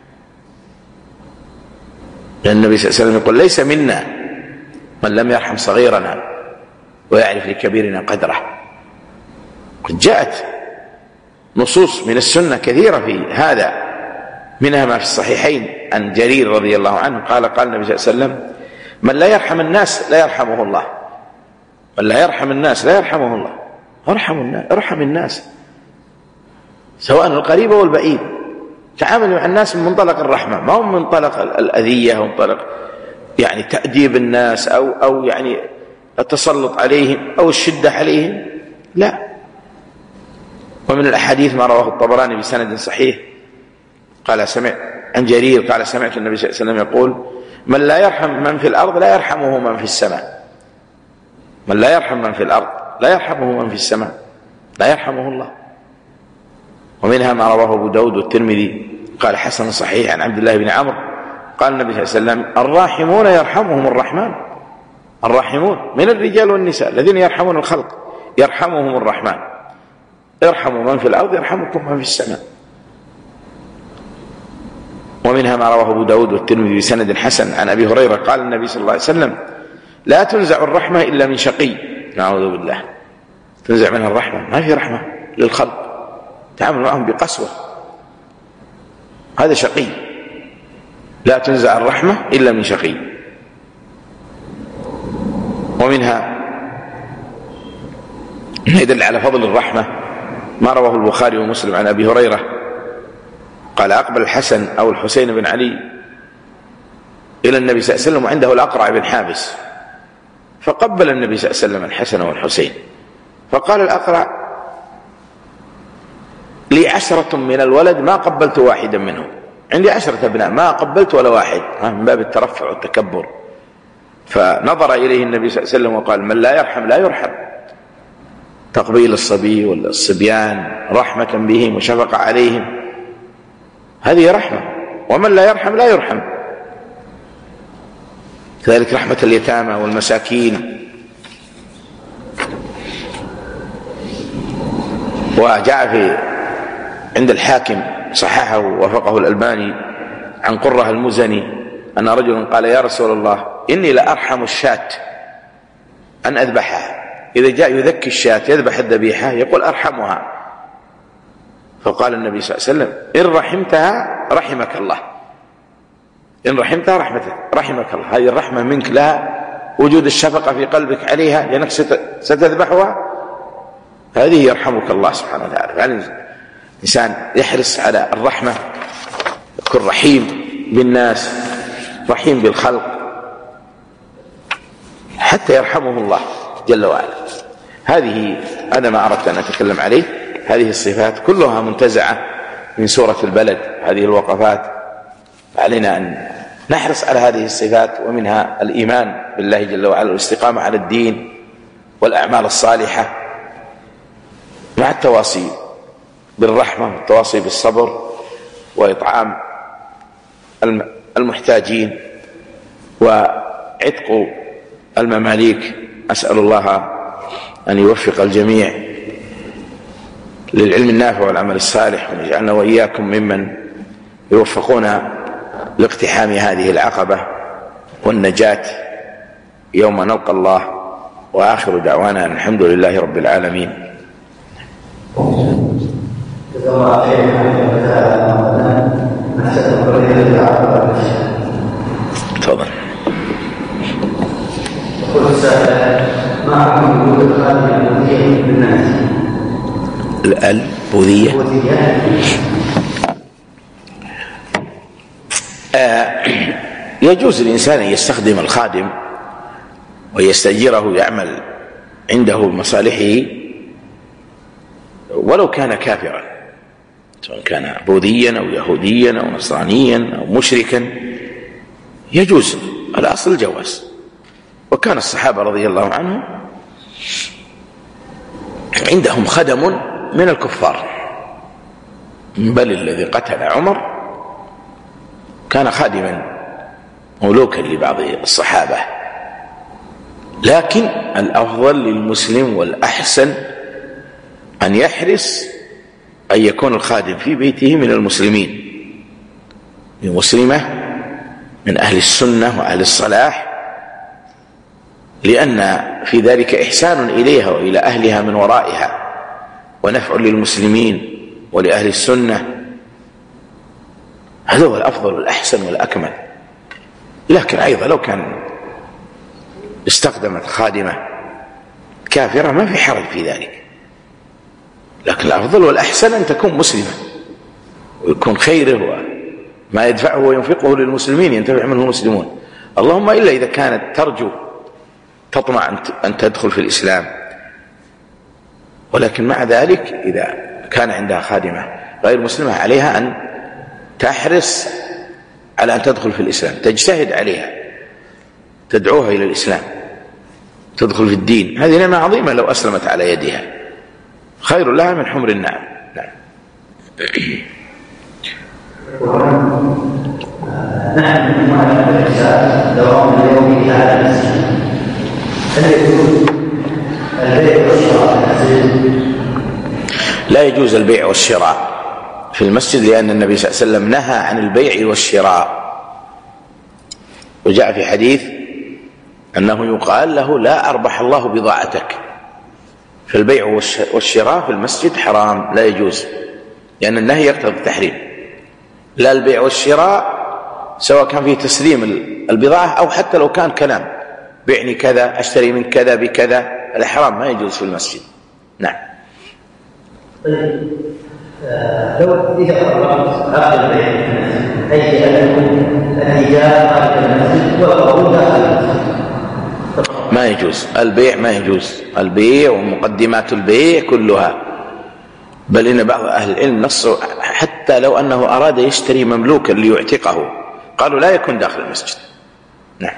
لأن النبي صلى الله عليه وسلم يقول ليس منا من لم يرحم صغيرنا ويعرف لكبيرنا قدره. جاءت نصوص من السنة كثيرة في هذا، منها ما في الصحيحين عن جرير رضي الله عنه قال قال النبي صلى الله عليه وسلم: من لا يرحم الناس لا يرحمه الله. من لا يرحم الناس لا يرحمه الله. ارحم الناس، ارحم الناس سواء القريب والبعيد. تعامل مع الناس من منطلق الرحمة، ما هو من منطلق الأذية ومنطلق يعني تأديب الناس أو أو يعني التسلط عليهم أو الشدة عليهم، لا. ومن الأحاديث ما رواه الطبراني بسند صحيح قال سمع عن جرير قال سمعت النبي صلى الله عليه وسلم يقول: من لا يرحم من في الأرض لا يرحمه من في السماء. من لا يرحم من في الأرض لا يرحمه من في السماء، لا يرحمه الله. ومنها ما رواه أبو داود والترمذي قال حسن صحيح عن عبد الله بن عمرو قال النبي صلى الله عليه وسلم: الراحمون يرحمهم الرحمن. الراحمون من الرجال والنساء الذين يرحمون الخلق يرحمهم الرحمن. ارحموا من في الأرض يرحمكم من في السماء. ومنها ما رواه أبو داود والترمذي بسند حسن عن أبي هريرة قال النبي صلى الله عليه وسلم: لا تنزع الرحمة إلا من شقي. نعوذ بالله، تنزع منها الرحمة، ما في رحمة للخلق، تعامل معهم بقسوة، هذا شقي. لا تنزع الرحمة إلا من شقي. ومنها يدل على فضل الرحمة ما رواه البخاري ومسلم عن أبي هريرة قال: أقبل الحسن أو الحسين بن علي إلى النبي صلى الله عليه وسلم وعنده الأقرع بن حابس، فقبل النبي صلى الله عليه وسلم الحسن والحسين، فقال الأقرع: لي عشرة من الولد ما قبلت واحدا منهم، عندي عشرة أبناء ما قبلت ولا واحد، من باب الترفع والتكبر. فنظر إليه النبي صلى الله عليه وسلم وقال: من لا يرحم لا يرحم. تقبيل الصبي والصبيان رحمة بهم وشفقة عليهم، هذه رحمة. ومن لا يرحم لا يرحم. كذلك رحمة اليتامى والمساكين. وجاء في عند الحاكم صححه ووافقه الألباني عن قرة المزني أن رجلا قال: يا رسول الله إني لأرحم الشاة أن أذبحها، إذا جاء يذكي الشاة يذبح الذبيحة يقول أرحمها. فقال النبي صلى الله عليه وسلم: إن رحمتها رحمك الله، إن رحمتها رحمتك رحمك الله. هذه الرحمة منك، لا وجود الشفقة في قلبك عليها لأنك ستذبحها، هذه يرحمك الله سبحانه وتعالى. يعني الإنسان يحرص على الرحمة، يكون رحيم بالناس رحيم بالخلق حتى يرحمه الله جل وعلا. هذه أنا ما أردت أن أتكلم عليه. هذه الصفات كلها منتزعة من سورة البلد، هذه الوقفات، علينا أن نحرص على هذه الصفات، ومنها الإيمان بالله جل وعلا والاستقامة على الدين والأعمال الصالحة مع التواصي بالرحمة والتواصي بالصبر وإطعام المحتاجين وعتق المماليك. أسأل الله أن يوفق الجميع للعلم النافع والعمل الصالح، وأن يجعلنا وإياكم ممن يوفقون لاقتحام هذه العقبة والنجاة يوم نلقى الله. وآخر دعوانا الحمد لله رب العالمين. تفضل. ما حكم وجود الخادم البوذية بالناس؟ البوذية آه يجوز الإنسان أن يستخدم الخادم ويستأجره يعمل عنده بمصالحه ولو كان كافرا، سواء كان بوذيا أو يهوديا أو نصرانيا أو مشركا، يجوز، الأصل الجواز. وكان الصحابة رضي الله عنهم عندهم خدم من الكفار، بل الذي قتل عمر كان خادما مملوكا لبعض الصحابة. لكن الأفضل للمسلم والأحسن أن يحرص أن يكون الخادم في بيته من المسلمين، من مسلمة من أهل السنة وأهل الصلاح، لأن في ذلك إحسان إليها وإلى أهلها من ورائها، ونفع للمسلمين ولأهل السنة، هذا هو الأفضل والأحسن والأكمل. لكن أيضا لو كان استخدمت خادمة كافرة ما في حرج في ذلك، لكن الأفضل والأحسن أن تكون مسلمة ويكون خيره ما يدفعه وينفقه للمسلمين ينتفع منه المسلمون. اللهم إلا إذا كانت ترجو تطمع أن تدخل في الإسلام، ولكن مع ذلك إذا كان عندها خادمة غير مسلمة عليها أن تحرص على أن تدخل في الإسلام، تجتهد عليها، تدعوها إلى الإسلام، تدخل في الدين. هذه نعمة عظيمة لو أسلمت على يدها، خير لها من حمر النعم. نعم. نحن من مؤلف الرسالة دوام اليوم في هذا المسجد، هل يجوز البيع والشراء في المسجد؟ لا يجوز البيع والشراء في المسجد، لأن النبي صلى الله عليه وسلم نهى عن البيع والشراء، وجاء في حديث أنه يقال له لا أربح الله بضاعتك. فالبيع والشراء في المسجد حرام، لا يجوز، لأن النهي يقتضي التحريم. لا البيع والشراء سواء كان فيه تسليم البضاعة أو حتى لو كان كلام، بعني كذا أشتري من كذا بكذا، الحرام ما يجوز في المسجد. نعم. طيب لو إذا قررت عقد البيع في المسجد، أي أن يكون الإيجار خارج المسجد والقبول داخل المسجد؟ ما يجوز البيع، ما يجوز البيع ومقدمات البيع كلها، بل إن بعض أهل العلم نصوا حتى لو أنه أراد يشتري مملوكا ليعتقه قالوا لا يكون داخل المسجد. نعم.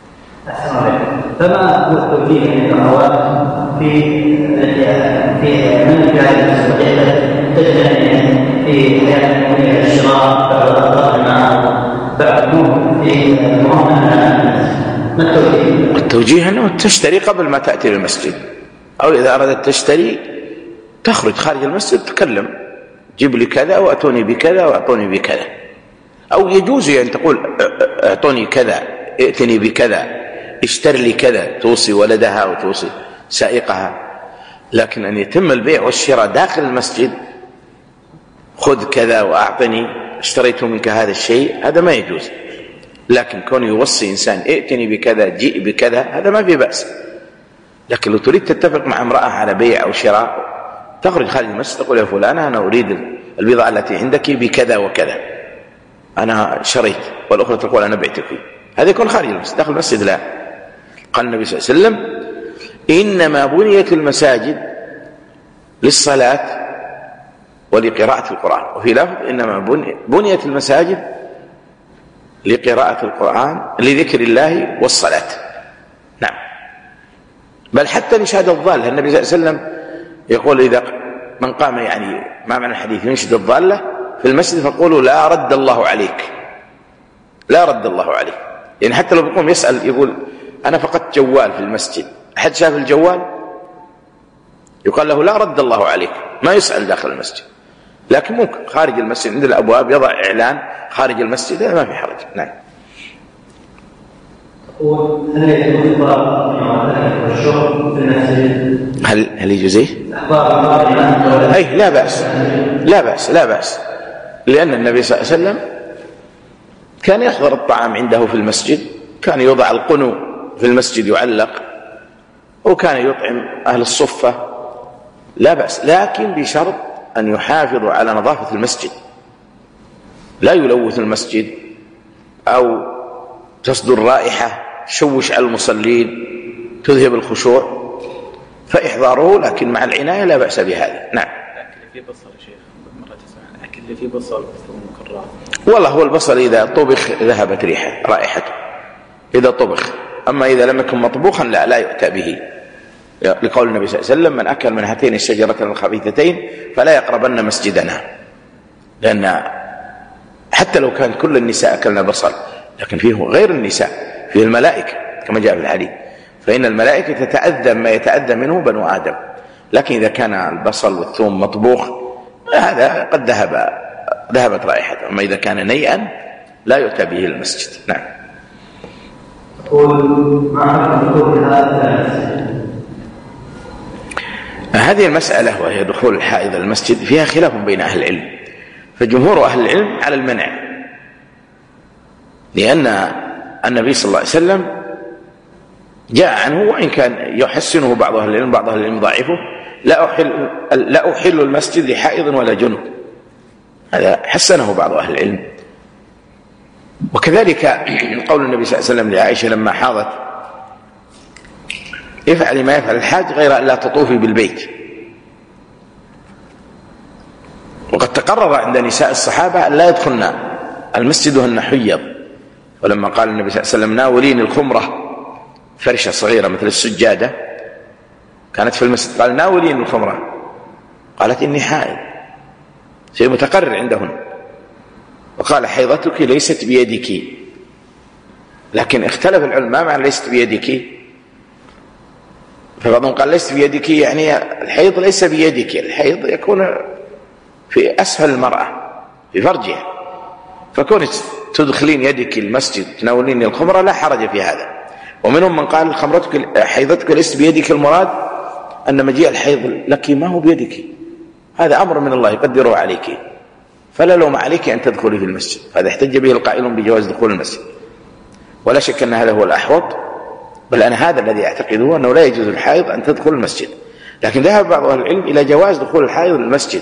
فما هو التوجيه من الأخوات في في من في هذه المسؤولية تجد في حياة الشراء بعض الأفراد مع بعضهم في مهمة؟ ما التوجيه؟ التوجيه أنه تشتري قبل ما تأتي للمسجد، أو إذا أردت تشتري تخرج خارج المسجد تكلم جيب لي كذا وأتوني بكذا وأعطوني بكذا، أو يجوز أن تقول أعطوني كذا ائتني بكذا اشتر لي كذا، توصي ولدها وتوصي سائقها. لكن أن يتم البيع والشراء داخل المسجد، خذ كذا وأعطني اشتريت منك هذا الشيء، هذا ما يجوز. لكن كون يوصي إنسان ائتني بكذا جيء بكذا هذا ما في بأس. لكن لو تريد تتفق مع امرأة على بيع أو شراء تخرج خارج المسجد تقول يا فلانة أنا أريد البضاعة التي عندك بكذا وكذا، أنا شريت، والأخرى تقول أنا بعتك، هذا يكون خارج المسجد. داخل المسجد لا. قال النبي صلى الله عليه وسلم إنما بنيت المساجد للصلاة ولقراءة القرآن، وفي لفظ إنما بنيت المساجد لقراءة القرآن لذكر الله والصلاة. نعم. بل حتى نشهد الضالة، النبي صلى الله عليه وسلم يقول إذا من قام، يعني ما معنى الحديث، ينشد الضالة في المسجد فقولوا لا رد الله عليك، لا رد الله عليك. يعني حتى لو بيقوم يسأل يقول أنا فقدت جوال في المسجد، أحد شاف الجوال؟ يقال له لا رد الله عليك، ما يسأل داخل المسجد. لكن ممكن خارج المسجد عند الأبواب يضع إعلان خارج المسجد، هذا ما في حرج. نعم. هل يجوز إخبار والشرب في المسجد؟ هل هل يجوز إيه؟ إخبار أي لا بأس، لا بأس، لا بأس، لأن النبي صلى الله عليه وسلم كان يحضر الطعام عنده في المسجد، كان يوضع القنو في المسجد يعلق، وكان يطعم أهل الصفة، لا بأس، لكن بشرط أن يحافظوا على نظافة المسجد، لا يلوث المسجد أو تصدر رائحة تشوش على المصلين تذهب الخشوع، فإحضاره لكن مع العناية لا بأس بهذا. نعم. أكل فيه بصل يا شيخ، مرة تسمع أكل فيه بصل ومكرات. والله هو البصل إذا طبخ ذهبت ريحه رائحته إذا طبخ، أما إذا لم يكن مطبوخا لا لا يؤتى به، لقول النبي صلى الله عليه وسلم من أكل من هاتين الشجرتين الخبيثتين فلا يقربن مسجدنا. لأن حتى لو كان كل النساء أكلنا بصل، لكن فيه غير النساء، فيه الملائكة كما جاء في الحديث، فإن الملائكة تتأذى ما يتأذى منه بنو آدم. لكن إذا كان البصل والثوم مطبوخ هذا قد ذهب ذهبت رائحته، أما إذا كان نيئا لا يؤتى به المسجد. نعم. أقول ما حكم هذا هذه المسألة وهي دخول الحائض المسجد فيها خلاف بين أهل العلم، فجمهور أهل العلم على المنع، لأن النبي صلى الله عليه وسلم جاء عنه وإن كان يحسنه بعض أهل العلم بعض أهل العلم ضعيفه: لا أحل, لا أحل المسجد لحائض ولا جنب. هذا حسنه بعض أهل العلم. وكذلك قول النبي صلى الله عليه وسلم لعائشة لما حاضت: افعلي ما يفعل الحاج غير أن لا تطوفي بالبيت. وقد تقرر عند نساء الصحابة أن لا يدخلن المسجد وهن حيض، ولما قال النبي صلى الله عليه وسلم: ناولين الخمرة، فرشة صغيرة مثل السجادة كانت في المسجد، قال: ناولين الخمرة، قالت: إني حائض، شيء متقرر عندهن. وقال: حيضتك ليست بيدك. لكن اختلف العلماء مع ليست بيدك، فبعضهم قال ليست بيدك يعني الحيض ليس بيدك، الحيض يكون في أسفل المرأة في فرجها، فكونت تدخلين يدك المسجد تناولين الخمرة لا حرج في هذا. ومنهم من قال: خمرتك حيضتك ليست بيدك، المراد أن مجيء الحيض لك ما هو بيدك، هذا أمر من الله يقدره عليك، فلا لوم عليك أن تدخلي في المسجد. هذا احتج به القائلون بجواز دخول المسجد، ولا شك أن هذا هو الأحوط، بل أنا هذا الذي أعتقده أنه لا يجوز الحائض أن تدخل المسجد. لكن ذهب بعض أهل العلم إلى جواز دخول الحائض للمسجد،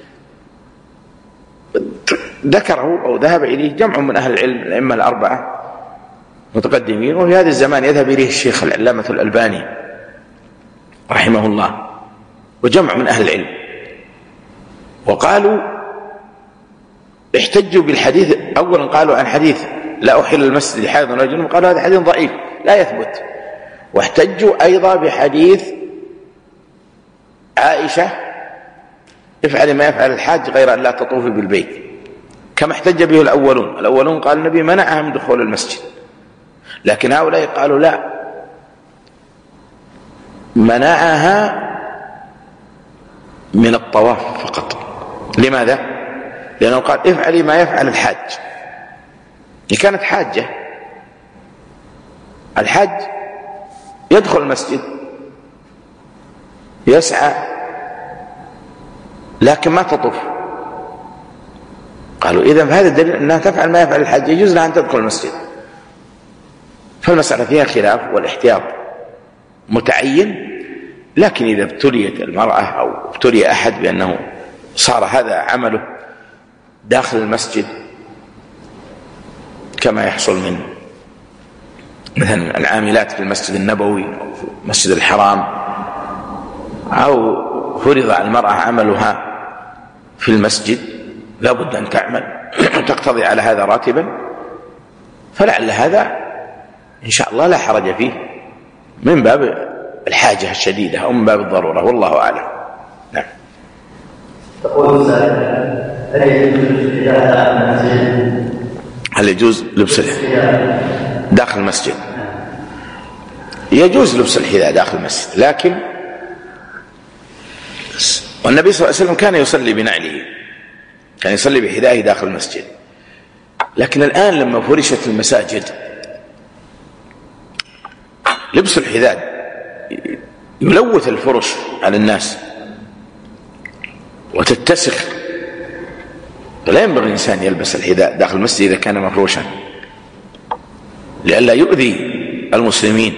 ذكره أو ذهب إليه جمع من أهل العلم الأئمة الأربعة متقدمين، وفي هذا الزمان يذهب إليه الشيخ العلامة الألباني رحمه الله وجمع من أهل العلم. وقالوا احتجوا بالحديث، أولا قالوا عن حديث لا أحل المسجد لحائض ولا جنب، قالوا هذا حديث ضعيف لا يثبت. واحتجوا أيضا بحديث عائشة: افعل ما يفعل الحاج غير أن لا تطوفي بالبيت، كما احتج به الأولون. الأولون قال النبي منعها من دخول المسجد، لكن هؤلاء قالوا لا، منعها من الطواف فقط. لماذا؟ لأنه قال: افعلي ما يفعل الحاج. هي كانت حاجة، الحاج يدخل المسجد يسعى لكن ما تطوف. قالوا إذن فهذا الدليل أنها تفعل ما يفعل الحاج، يجوز لها أن تدخل المسجد. فالمسألة فيها خلاف، والاحتياط متعين. لكن إذا ابتليت المرأة أو ابتلي أحد بأنه صار هذا عمله داخل المسجد، كما يحصل من مثلا العاملات في المسجد النبوي أو في المسجد الحرام، أو فرض على المرأة عملها في المسجد لا بد أن تعمل تقتضي على هذا راتبا، فلعل هذا إن شاء الله لا حرج فيه من باب الحاجة الشديدة أو من باب الضرورة، والله أعلم. نعم. تقول هل يجوز لبس الحذاء داخل المسجد؟ يجوز لبس الحذاء داخل المسجد، لكن والنبي صلى الله عليه وسلم كان يصلي بنعله، كان يصلي بحذائه داخل المسجد. لكن الآن لما فرشت المساجد لبس الحذاء يلوث الفرش على الناس وتتسخ، فلا ينبغي الإنسان يلبس الحذاء داخل المسجد إذا كان مفروشا لئلا يؤذي المسلمين.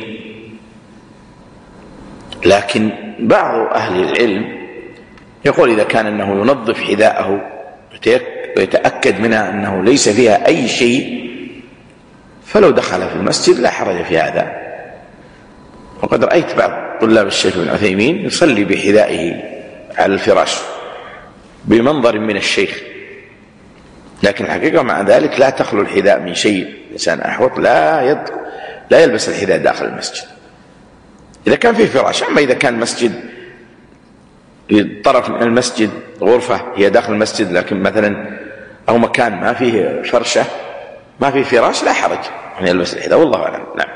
لكن بعض أهل العلم يقول إذا كان أنه ينظف حذاءه ويتأكد منها أنه ليس فيها أي شيء فلو دخل في المسجد لا حرج في هذا. وقد رأيت بعض طلاب الشيخ ابن عثيمين يصلي بحذائه على الفراش بمنظر من الشيخ، لكن الحقيقة مع ذلك لا تخلو الحذاء من شيء. إنسان أحوط لا يد لا يلبس الحذاء داخل المسجد إذا كان فيه فراش. أما إذا كان مسجد في طرف من المسجد غرفة هي داخل المسجد لكن مثلا أو مكان ما فيه فرشة ما فيه فراش لا حرج أن يلبس الحذاء، والله أعلم. نعم.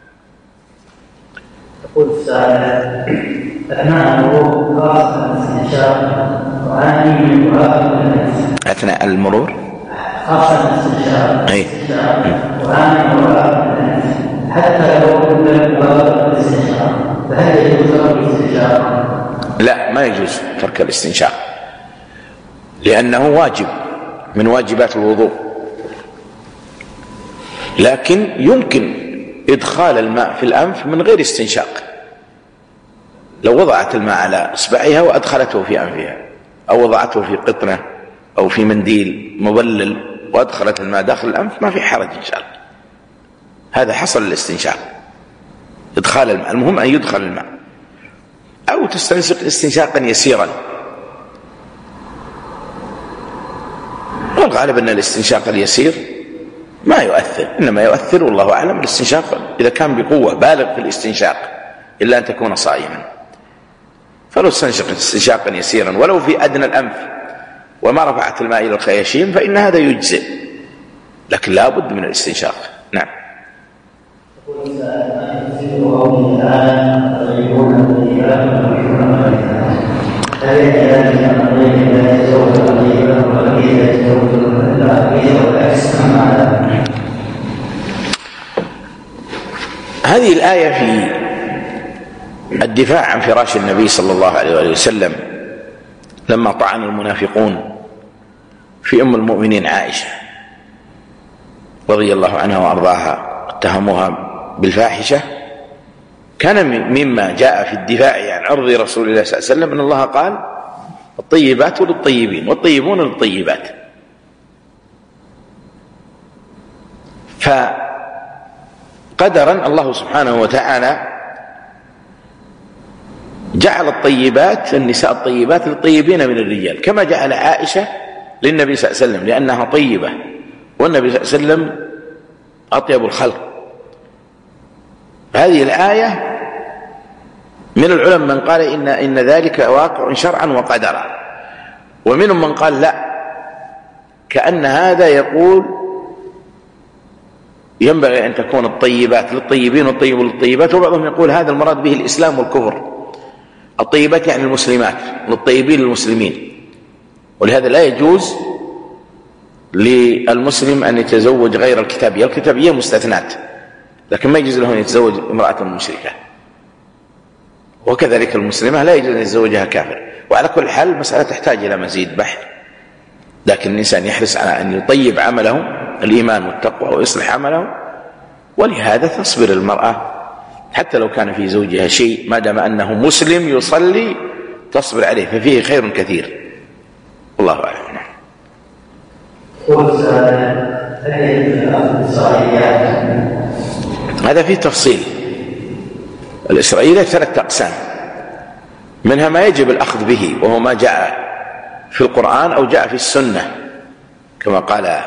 تقول السائل: أثناء المرور خاصة الاستنشاق وعاني من مراقبة النفس. أثناء المرور خاصة الاستنشاق أي وعاني من مراقبة النفس حتى لو لم يراقب الاستنشاق، فهل يجوز له الاستنشاق؟ لا، ما يجوز ترك الاستنشاق لأنه واجب من واجبات الوضوء، لكن يمكن إدخال الماء في الأنف من غير استنشاق. لو وضعت الماء على إصبعها وأدخلته في أنفها، أو وضعته في قطنة أو في منديل مبلل وأدخلت الماء داخل الأنف، ما في حرج إن شاء الله. هذا حصل الاستنشاق، إدخال الماء، المهم أن يدخل الماء. أو تستنشق استنشاقا يسيرا، والغالب أن الاستنشاق اليسير ما يؤثر، إنما يؤثر والله أعلم الاستنشاق إذا كان بقوة بالغ في الاستنشاق، إلا أن تكون صائما. فلو استنشق استنشاقا يسيرا ولو في أدنى الأنف وما رفعت الماء إلى الخياشيم فإن هذا يجزئ، لكن لا بد من الاستنشاق. نعم. هذه الآية في الدفاع عن فراش النبي صلى الله عليه وسلم لما طعن المنافقون في أم المؤمنين عائشة رضي الله عنها وأرضاها، اتهموها بالفاحشة. كان مما جاء في الدفاع عن عرض رسول الله صلى الله عليه وسلم أن الله قال الطيبات للطيبين والطيبون للطيبات. فقدرا الله سبحانه وتعالى جعل الطيبات النساء الطيبات للطيبين من الرجال، كما جعل عائشة للنبي صلى الله عليه وسلم لأنها طيبة، والنبي صلى الله عليه وسلم أطيب الخلق. هذه الآية من العلماء من قال إن, إن ذلك واقع شرعا وقدرا، ومنهم من قال لا، كأن هذا يقول ينبغي أن تكون الطيبات للطيبين والطيب للطيبات، وبعضهم يقول هذا المراد به الإسلام والكفر. الطيبات يعني المسلمات، للطيبين للمسلمين، ولهذا لا يجوز للمسلم أن يتزوج غير الكتابية. الكتابية مستثنات، لكن ما يجوز له أن يتزوج امرأة مشركة، وكذلك المسلمة لا يجوز أن يتزوجها كافر. وعلى كل حال المسألة تحتاج إلى مزيد بحث، لكن الإنسان يحرص على أن يطيب عمله الإيمان والتقوى ويصلح عمله، ولهذا تصبر المرأة حتى لو كان في زوجها شيء ما دام أنه مسلم يصلي تصبر عليه، ففيه خير كثير. الله أعلم. هذا فيه تفصيل. الإسرائيليات ثلاثة أقسام، منها ما يجب الأخذ به وهو ما جاء في القرآن أو جاء في السنة، كما قال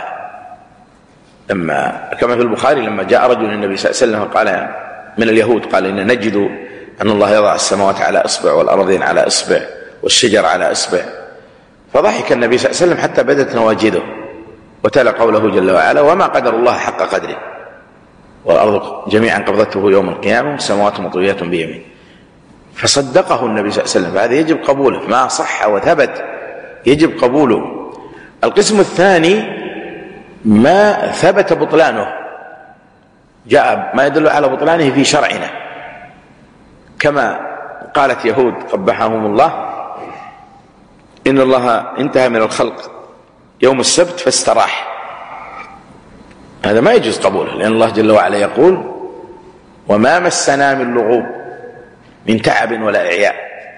لما كما في البخاري لما جاء رجل النبي صلى الله عليه وسلم قال من اليهود قال إن نجد أن الله يضع السماوات على إصبع والأرضين على إصبع والشجر على إصبع، فضحك النبي صلى الله عليه وسلم حتى بدت نواجذه، وتلا قوله جل وعلا وما قدر الله حق قدره والأرض جميعا قبضته يوم القيامة والسماوات مطويات بيمينه، فصدقه النبي صلى الله عليه وسلم. فهذا يجب قبوله، ما صح وثبت يجب قبوله. القسم الثاني ما ثبت بطلانه، جاء ما يدل على بطلانه في شرعنا، كما قالت يهود قبحهم الله إن الله انتهى من الخلق يوم السبت فاستراح. هذا ما يجوز قبوله، لأن الله جل وعلا يقول وما مسنا من لغوب من تعب ولا إعياء،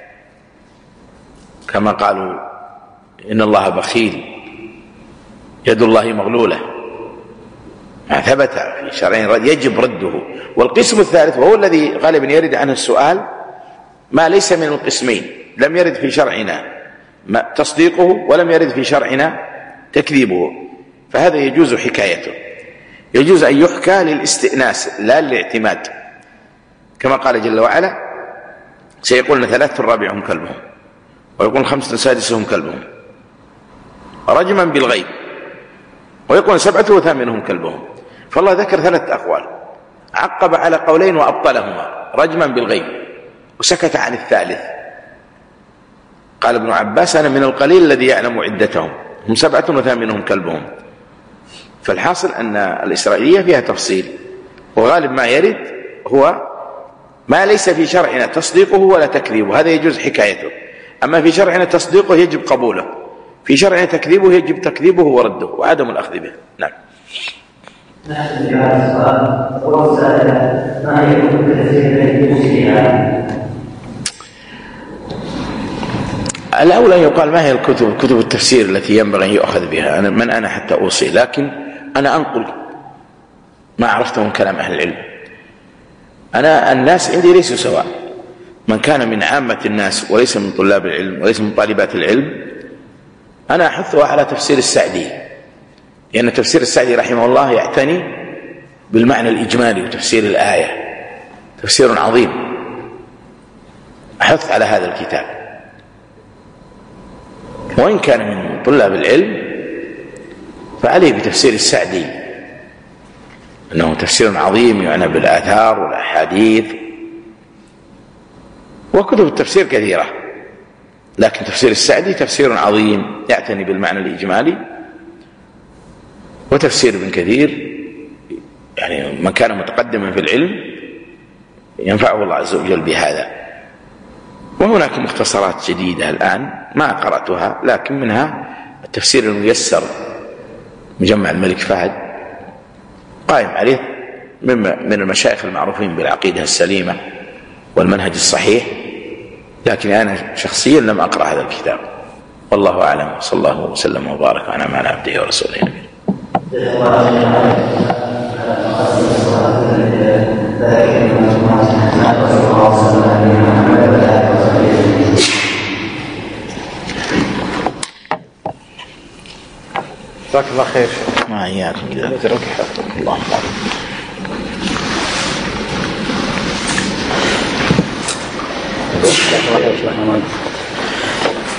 كما قالوا إن الله بخيل يد الله مغلولة، ما ثبت في شرعين يجب رده. والقسم الثالث وهو الذي غالبا يرد عنه السؤال ما ليس من القسمين، لم يرد في شرعنا تصديقه ولم يرد في شرعنا تكذيبه، فهذا يجوز حكايته، يجوز أن يحكى للاستئناس لا للاعتماد، كما قال جل وعلا سيقولون ثلاثة رابعهم كلبهم ويقول خمسة سادسهم كلبهم رجما بالغيب ويقول سبعة وثامنهم كلبهم. فالله ذكر ثلاثة أقوال، عقب على قولين وأبطلهما رجما بالغيب وسكت عن الثالث. قال ابن عباس أنا من القليل الذي يعلم عدتهم هم سبعة وثامنهم كلبهم. فالحاصل أن الإسرائيلية فيها تفصيل، وغالب ما يرد هو ما ليس في شرعنا تصديقه ولا تكذيبه هذا يجوز حكايته، أما في شرعنا تصديقه يجب قبوله، في شرعنا تكذيبه يجب تكذيبه ورده وعدم الأخذ به. نعم. نحن في هذا السؤال والسائل ما هي كتب التفسير التي توصي بها؟ الأولى يقال ما هي الكتب كتب التفسير التي ينبغي أن يؤخذ بها. أنا من أنا حتى أوصي، لكن أنا أنقل ما عرفته من كلام أهل العلم. أنا الناس عندي ليسوا سواء، من كان من عامة الناس وليس من طلاب العلم وليس من طالبات العلم أنا أحثها على تفسير السعدي، لأن تفسير السعدي رحمه الله يعتني بالمعنى الإجمالي وتفسير الآية، تفسير عظيم، أحث على هذا الكتاب. وإن كان من طلاب العلم فعليه بتفسير السعدي، أنه تفسير عظيم يعنى بالآثار والأحاديث، وكتب التفسير كثيرة، لكن تفسير السعدي تفسير عظيم يعتني بالمعنى الإجمالي. وتفسير ابن كثير يعني من كان متقدما في العلم ينفعه الله عز وجل بهذا. وهناك مختصرات جديدة الآن ما قرأتها، لكن منها التفسير الميسر مجمع الملك فهد قائم عليه من المشايخ المعروفين بالعقيدة السليمة والمنهج الصحيح، لكن أنا شخصيا لم أقرأ هذا الكتاب. والله أعلم، صلى الله وسلم وبارك على ما عبده ورسوله. جزاك الله خير. ما إياكم جزاك الله خير.